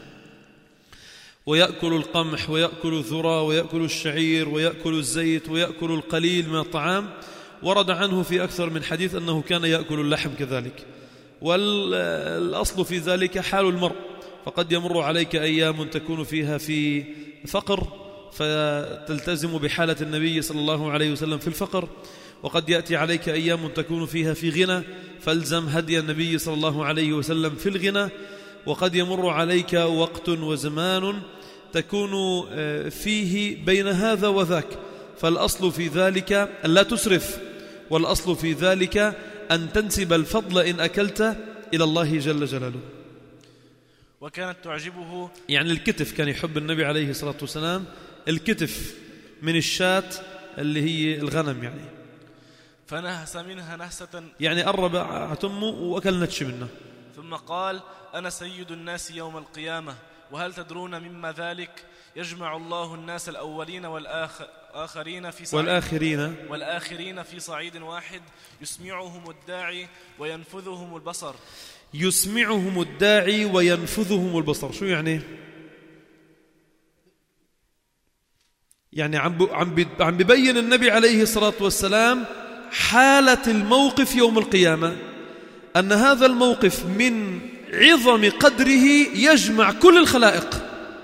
ويأكل القمح ويأكل الذرة ويأكل الشعير ويأكل الزيت ويأكل القليل من الطعام، ورد عنه في أكثر من حديث أنه كان يأكل اللحم كذلك. والأصل في ذلك حال المرء، فقد يمر عليك أيام تكون فيها في فقر فتلتزم بحالة النبي صلى الله عليه وسلم في الفقر، وقد يأتي عليك أيام تكون فيها في غنى فالزم هدي النبي صلى الله عليه وسلم في الغنى، وقد يمر عليك وقت وزمان تكون فيه بين هذا وذاك، فالأصل في ذلك ألا تسرف، والأصل في ذلك أن تنسب الفضل إن أكلت إلى الله جل جلاله. وكانت تعجبه، يعني الكتف، كان يحب النبي عليه الصلاة والسلام الكتف من الشاة اللي هي الغنم يعني. فنهس منها نهسة، يعني قرب أمه وأكل نتش منها. ثم قال: أنا سيد الناس يوم القيامة، وهل تدرون مما ذلك؟ يجمع الله الناس الأولين والآخرين في صعيد واحد، يسمعهم الداعي وينفذهم البصر. يسمعهم الداعي وينفذهم البصر، شو يعني؟ يعني عم ببين النبي عليه الصلاة والسلام حالة الموقف يوم القيامة، أن هذا الموقف من عظم قدره يجمع كل الخلائق،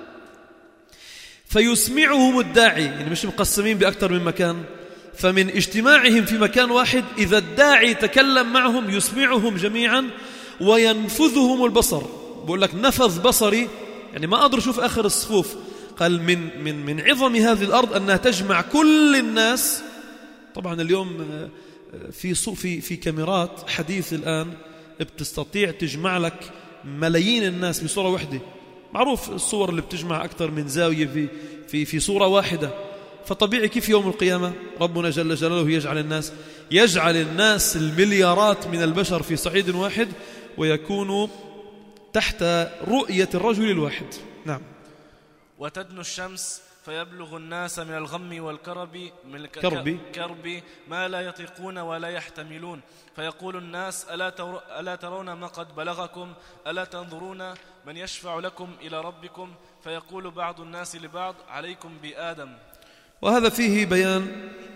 فيسمعهم الداعي، يعني مش مقسمين بأكثر من مكان، فمن اجتماعهم في مكان واحد إذا الداعي تكلم معهم يسمعهم جميعا، وينفذهم البصر. بقول لك نفذ بصري، يعني ما أقدر أشوف آخر الصفوف. قال من عظم هذه الأرض أنها تجمع كل الناس. طبعا اليوم في كاميرات حديث الآن بتستطيع تجمع لك ملايين الناس بصورة واحدة. معروف الصور اللي بتجمع أكثر من زاوية في صورة واحدة. فطبيعي كيف يوم القيامة ربنا جل جلاله يجعل الناس المليارات من البشر في صعيد واحد، ويكونوا تحت رؤية الرجل الواحد. نعم. وتدنو الشمس فيبلغ الناس من الغم والكرب كرب ما لا يطيقون ولا يحتملون، فيقول الناس: ألا ترون ما قد بلغكم؟ ألا تنظرون من يشفع لكم إلى ربكم؟ فيقول بعض الناس لبعض: عليكم بآدم. وهذا فيه بيان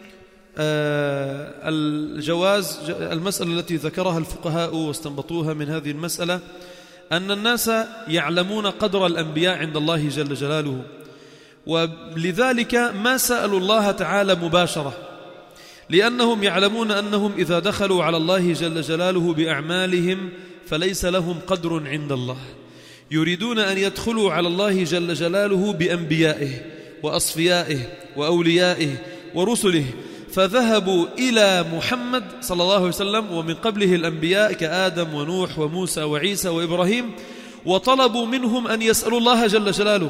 الجواز. المسألة التي ذكرها الفقهاء واستنبطوها من هذه المسألة أن الناس يعلمون قدر الأنبياء عند الله جل جلاله، ولذلك ما سألوا الله تعالى مباشرة، لأنهم يعلمون أنهم إذا دخلوا على الله جل جلاله بأعمالهم فليس لهم قدر عند الله. يريدون أن يدخلوا على الله جل جلاله بأنبيائه وأصفيائه وأوليائه ورسله، فذهبوا إلى محمد صلى الله عليه وسلم ومن قبله الأنبياء كآدم ونوح وموسى وعيسى وإبراهيم، وطلبوا منهم أن يسألوا الله جل جلاله.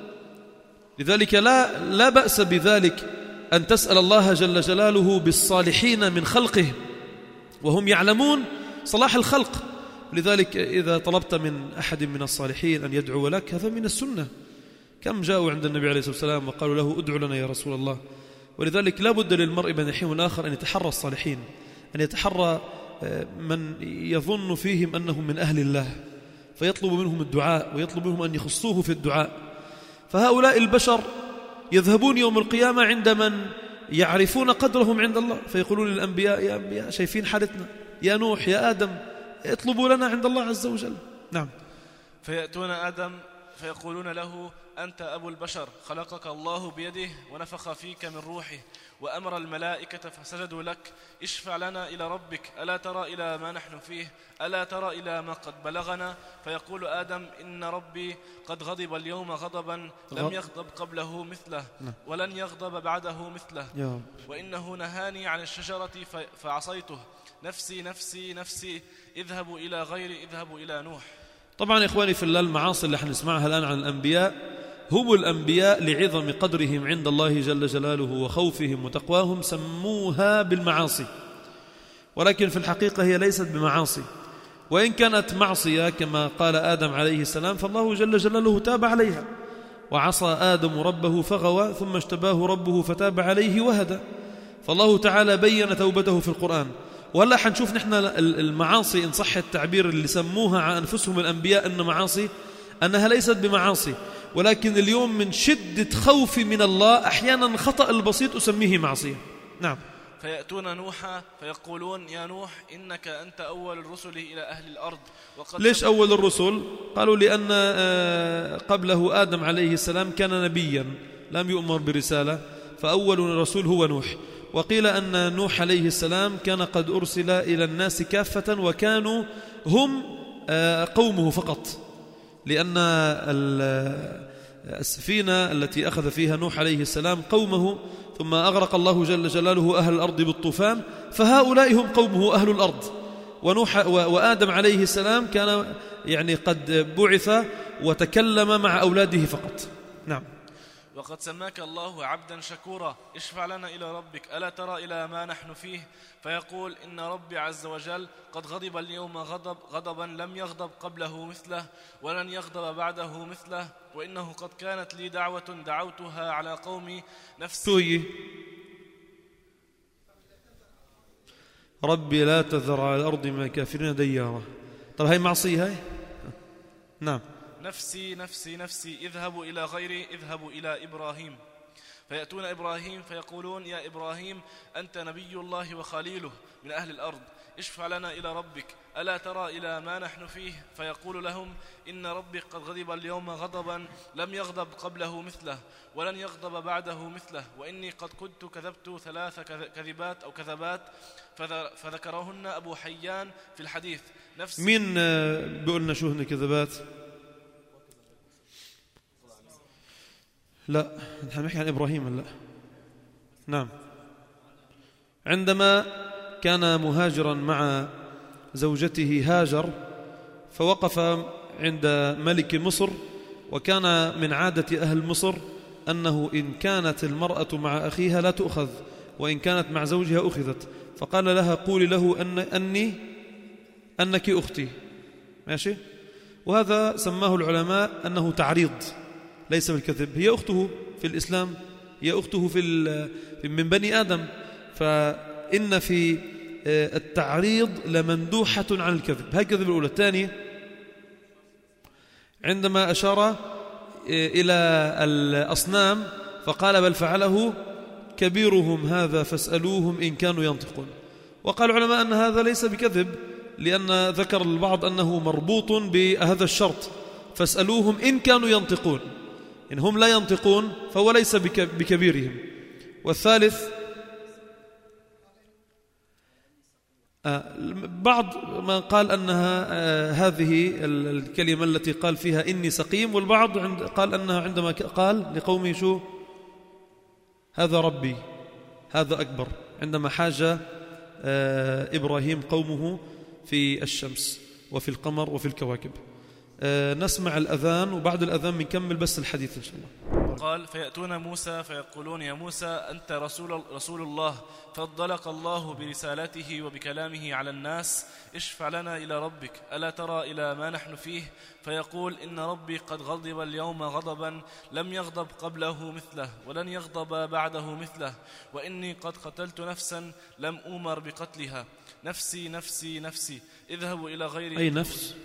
لذلك لا بأس بذلك أن تسأل الله جل جلاله بالصالحين من خلقه وهم يعلمون صلاح الخلق. لذلك إذا طلبت من أحد من الصالحين أن يدعو لك هذا من السنة. كم جاءوا عند النبي عليه الصلاة والسلام وقالوا له: ادعو لنا يا رسول الله. ولذلك لا بد للمرء بين الحين والآخر أن يتحرى الصالحين، أن يتحرى من يظن فيهم أنهم من أهل الله، فيطلب منهم الدعاء ويطلب منهم أن يخصوه في الدعاء. فهؤلاء البشر يذهبون يوم القيامة عند من يعرفون قدرهم عند الله، فيقولون للأنبياء: يا أنبياء شايفين حالتنا، يا نوح يا آدم اطلبوا لنا عند الله عز وجل. نعم. فيأتون آدم فيقولون له: أنت أبو البشر، خلقك الله بيده ونفخ فيك من روحه وأمر الملائكة فسجدوا لك، اشفع لنا إلى ربك، ألا ترى إلى ما نحن فيه؟ ألا ترى إلى ما قد بلغنا؟ فيقول آدم: إن ربي قد غضب اليوم غضبا لم يغضب قبله مثله ولن يغضب بعده مثله، وإنه نهاني عن الشجرة فعصيته، نفسي نفسي نفسي، اذهبوا إلى غيري، اذهبوا إلى نوح. طبعا إخواني في الله، المعاصي اللي حنسمعها الآن عن الأنبياء هم الأنبياء لعظم قدرهم عند الله جل جلاله وخوفهم وتقواهم سموها بالمعاصي، ولكن في الحقيقة هي ليست بمعاصي. وإن كانت معصية كما قال آدم عليه السلام فالله جل جلاله تاب عليها، وعصى آدم ربه فغوى ثم اجتباه ربه فتاب عليه وهدى. فالله تعالى بين توبته في القرآن. وهلا حنشوف نحن المعاصي إن صح التعبير اللي سموها عن أنفسهم الأنبياء أن معاصي، أنها ليست بمعاصي، ولكن اليوم من شدة خوفي من الله أحيانا الخطأ البسيط أسميه معصية. نعم. فيأتون نوحا فيقولون: يا نوح إنك أنت أول الرسل إلى أهل الأرض. ليش أول الرسل؟ قالوا لأن قبله آدم عليه السلام كان نبيا لم يؤمر برسالة، فأول رسول هو نوح. وقيل أن نوح عليه السلام كان قد أرسل إلى الناس كافة وكانوا هم قومه فقط، لأن السفينة التي أخذ فيها نوح عليه السلام قومه، ثم أغرق الله جل جلاله أهل الأرض بالطوفان، فهؤلاء هم قومه أهل الأرض. وآدم عليه السلام كان يعني قد بعث وتكلم مع أولاده فقط. نعم. وقد سماك الله عبدا شكورا، اشفع لنا إلى ربك ألا ترى إلى ما نحن فيه؟ فيقول إن ربي عز وجل قد غضب اليوم غضبا لم يغضب قبله مثله ولن يغضب بعده مثله، وإنه قد كانت لي دعوة دعوتها على قومي نفسي ربي لا تذر على الأرض من الكافرين ديارا. طب هاي معصية هاي؟ نعم. نفسي نفسي نفسي اذهبوا إلى غيري، اذهبوا إلى إبراهيم. فيأتون إبراهيم فيقولون يا إبراهيم أنت نبي الله وخليله من أهل الأرض، اشفع لنا إلى ربك ألا ترى إلى ما نحن فيه؟ فيقول لهم إن ربي قد غضب اليوم غضبا لم يغضب قبله مثله ولن يغضب بعده مثله، وإني قد كنت كذبت 3 كذبات أو كذبات فذكرهن أبو حيان في الحديث. نفسي. مين بيقولنا شو هن كذبات؟ لا نحن نحكي عن إبراهيم هلا. نعم. عندما كان مهاجرا مع زوجته هاجر فوقف عند ملك مصر، وكان من عادة أهل مصر أنه إن كانت المرأة مع أخيها لا تؤخذ، وإن كانت مع زوجها أخذت، فقال لها قولي له أنك أختي. ماشي. وهذا سماه العلماء أنه تعريض ليس بالكذب. هي أخته في الإسلام، هي أخته من بني آدم، فإن في التعريض لمندوحة عن الكذب. هاي الكذب الأولى. الثانية عندما أشار إلى الأصنام فقال بل فعله كبيرهم هذا فاسألوهم إن كانوا ينطقون. وقال العلماء أن هذا ليس بكذب، لأن ذكر البعض أنه مربوط بهذا الشرط فاسألوهم إن كانوا ينطقون، إن هم لا ينطقون فهو ليس بكبيرهم. والثالث بعض ما قال أنها هذه الكلمة التي قال فيها إني سقيم، والبعض قال أنها عندما قال لقومه شو هذا ربي هذا أكبر، عندما حاج إبراهيم قومه في الشمس وفي القمر وفي الكواكب. نسمع الأذان وبعد الأذان بنكمل بس الحديث إن شاء الله. قال فيأتون موسى فيقولون يا موسى أنت رسول الله، فضلك الله برسالته وبكلامه على الناس، اشفع لنا إلى ربك ألا ترى إلى ما نحن فيه؟ فيقول إن ربي قد غضب اليوم غضبا لم يغضب قبله مثله ولن يغضب بعده مثله، وإني قد قتلت نفسا لم أؤمر بقتلها، نفسي نفسي نفسي اذهبوا إلى غيري. أي نفس؟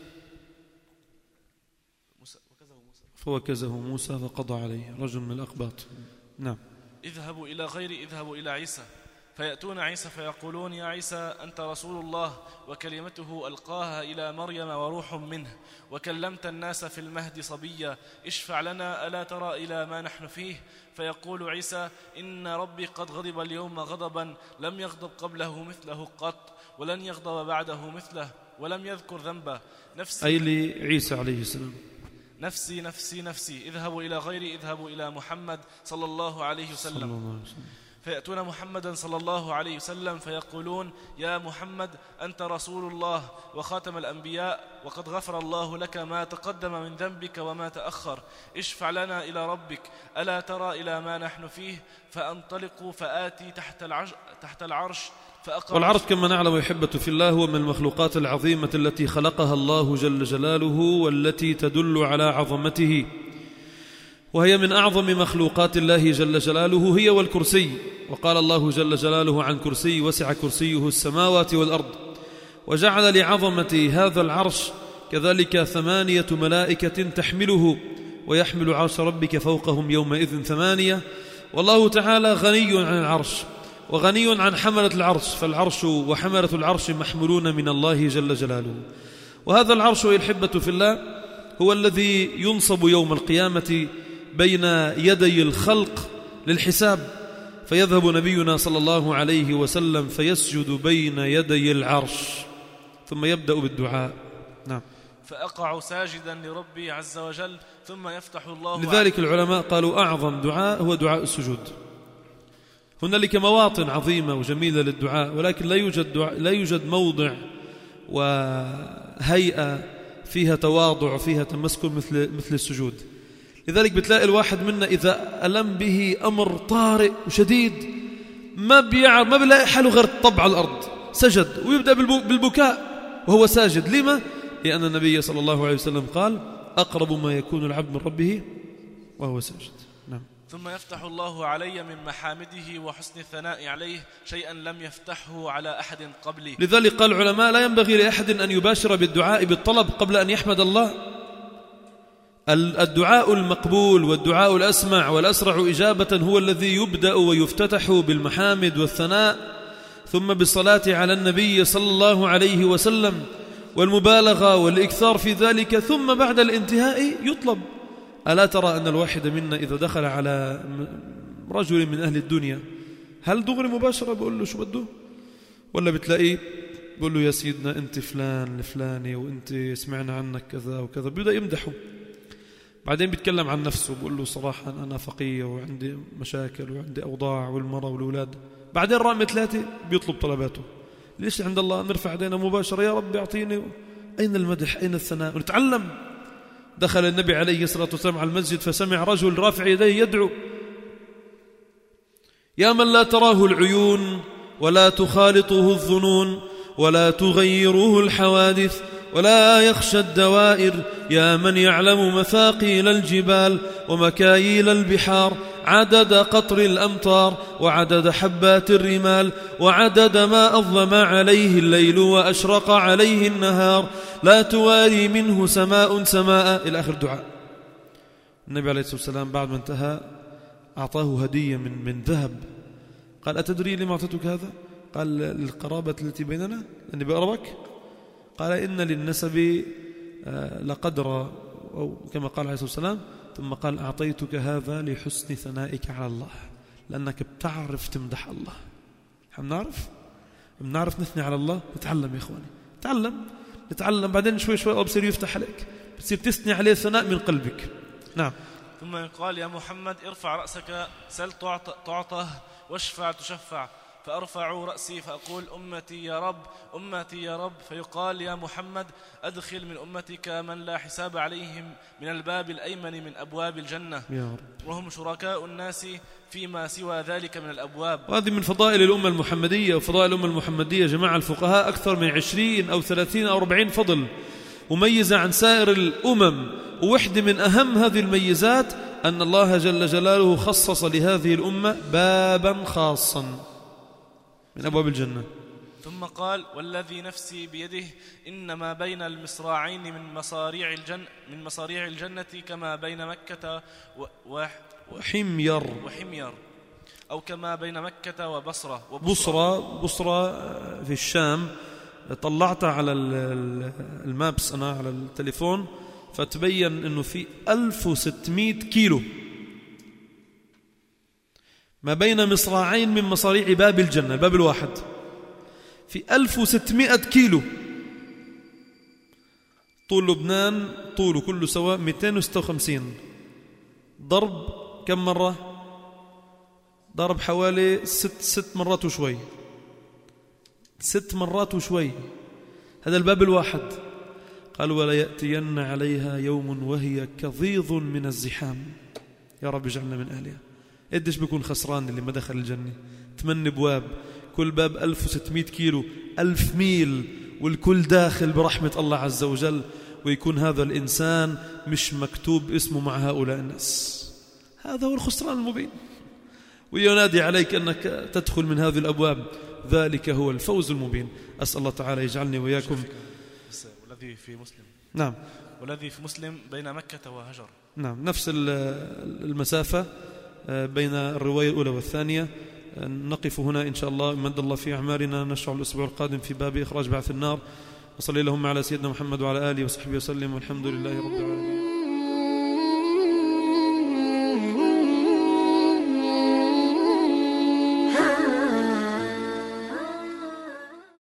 فوكزه موسى فقضى عليه رجل من الأقباط. نعم. اذهبوا إلى غيري، اذهبوا إلى عيسى. فيأتون عيسى فيقولون يا عيسى أنت رسول الله وكلمته ألقاها إلى مريم وروح منه، وكلمت الناس في المهد صبيا، اشفع لنا ألا ترى إلى ما نحن فيه؟ فيقول عيسى إن ربي قد غضب اليوم غضبا لم يغضب قبله مثله قط ولن يغضب بعده مثله ولم يذكر ذنبا، نفسي أي لعيسى عليه السلام. نفسي نفسي نفسي اذهبوا إلى غيري، اذهبوا إلى محمد صلى الله عليه وسلم. فيأتون محمدا صلى الله عليه وسلم فيقولون يا محمد أنت رسول الله وخاتم الأنبياء، وقد غفر الله لك ما تقدم من ذنبك وما تأخر، اشفع لنا إلى ربك ألا ترى إلى ما نحن فيه؟ فأنطلق فآتي تحت العرش والعرش كما نعلم يحبة في الله هو من المخلوقات العظيمة التي خلقها الله جل جلاله والتي تدل على عظمته، وهي من أعظم مخلوقات الله جل جلاله هي والكرسي. وقال الله جل جلاله عن كرسي وسع كرسيه السماوات والأرض، وجعل لعظمة هذا العرش كذلك 8 ملائكة تحمله، ويحمل عرش ربك فوقهم يومئذ 8. والله تعالى غني عن العرش وغني عن حملة العرش، فالعرش وحملة العرش محمولون من الله جل جلاله. وهذا العرش والحبة في الله هو الذي ينصب يوم القيامة بين يدي الخلق للحساب، فيذهب نبينا صلى الله عليه وسلم فيسجد بين يدي العرش ثم يبدأ بالدعاء. نعم. فأقع ساجدا لربي عز وجل ثم يفتح الله. لذلك العلماء قالوا أعظم دعاء هو دعاء السجود. هنالك مواطن عظيمة وجميلة للدعاء، ولكن لا يوجد موضع وهيئة فيها تواضع وفيها تمسكن مثل السجود. لذلك بتلاقي الواحد منا إذا ألم به أمر طارئ وشديد ما بيلاقي حاله غير الطبع على الأرض، سجد ويبدأ بالبكاء وهو ساجد. لما؟ لأن النبي صلى الله عليه وسلم قال أقرب ما يكون العبد من ربه وهو ساجد. نعم. ثم يفتح الله علي من محامده وحسن الثناء عليه شيئا لم يفتحه على أحد قبلي. لذلك قال العلماء لا ينبغي لأحد أن يباشر بالدعاء بالطلب قبل أن يحمد الله. الدعاء المقبول والدعاء الأسمع والأسرع إجابة هو الذي يبدأ ويفتتح بالمحامد والثناء، ثم بالصلاة على النبي صلى الله عليه وسلم والمبالغة والإكثار في ذلك، ثم بعد الانتهاء يطلب. ألا ترى أن الواحد منا إذا دخل على رجل من أهل الدنيا هل دغري مباشرة بقول له شو بده؟ ولا بتلاقيه بقول له يا سيدنا أنت فلان الفلاني وأنت سمعنا عنك كذا وكذا، بيبدأ يمدحه. بعدين بيتكلم عن نفسه بقول له صراحة أنا فقير وعندي مشاكل وعندي أوضاع والمرأة والأولاد. بعدين رقم 3 بيطلب طلباته. ليش عند الله نرفع يدينا مباشرة يا رب أعطيني؟ أين المدح أين الثناء؟ ونتعلم. دخل النبي عليه الصلاة والسلام على المسجد فسمع رجل رافع يديه يدعو يا من لا تراه العيون ولا تخالطه الظنون ولا تغيره الحوادث ولا يخشى الدوائر، يا من يعلم مثاقيل الجبال ومكاييل البحار، عدد قطر الأمطار وعدد حبات الرمال وعدد ما أظلم عليه الليل وأشرق عليه النهار، لا تواري منه سماء سماء، إلى آخر الدعاء. النبي عليه الصلاة والسلام بعد ما انتهى أعطاه هدية من ذهب. قال أتدري لما أعطيتك هذا؟ قال للقرابة التي بيننا أني بقربك. قال إن للنسب لقدر، أو كما قال عليه الصلاة والسلام. ثم قال أعطيتك هذا لحسن ثنائك على الله، لأنك بتعرف تمدح الله. بنعرف نثني على الله. نتعلم يا إخواني، نتعلم بعدين شوي شوي بصير يفتح عليك، بتصير تثني عليه ثناء من قلبك. نعم. ثم قال يا محمد ارفع رأسك سل تعطه واشفع تشفع، فأرفع رأسي فأقول أمتي يا رب أمتي يا رب، فيقال يا محمد أدخل من أمتك من لا حساب عليهم من الباب الأيمن من أبواب الجنة يا رب، وهم شركاء الناس فيما سوى ذلك من الأبواب. وهذه من فضائل الأمة المحمدية. وفضائل الأمة المحمدية جماعة الفقهاء أكثر من 20 أو 30 أو 40 فضل مميزة عن سائر الأمم. ووحدة من أهم هذه الميزات أن الله جل جلاله خصص لهذه الأمة بابا خاصا من أبواب الجنة. ثم قال والذي نفسي بيده إنما بين المصراعين من مصاريع الجنة كما بين مكة وحمير أو كما بين مكة وبصرة. بصرة في الشام. طلعتها على المابس أنا على التليفون فتبين أنه في 1600 كيلو ما بين مصراعين من مصاريع باب الجنة، الباب الواحد في 1600 كيلو. طول لبنان طوله كله سوا 256. ضرب كم مرة؟ ضرب حوالي 6 مرات وشوي. 6 مرات وشوي. هذا الباب الواحد. قال ولا يأتين عليها يوم وهي كظيظ من الزحام. يا رب اجعلنا من أهلها. قديش بيكون خسران اللي ما دخل الجنة؟ 8 أبواب، كل باب 1600 كيلو، 1000 ميل، والكل داخل برحمة الله عز وجل، ويكون هذا الإنسان مش مكتوب اسمه مع هؤلاء الناس. هذا هو الخسران المبين. وينادي عليك أنك تدخل من هذه الأبواب، ذلك هو الفوز المبين. أسأل الله تعالى يجعلني وإياكم. والذي في مسلم. نعم. والذي في مسلم بين مكة وهجر. نعم، نفس المسافة بين الرواية الأولى والثانية. نقف هنا إن شاء الله، مد الله في أعمارنا. نشرع الأسبوع القادم في باب إخراج بعث النار. وصلي اللهم على سيدنا محمد وعلى آله وصحبه وسلم، والحمد لله رب العالمين.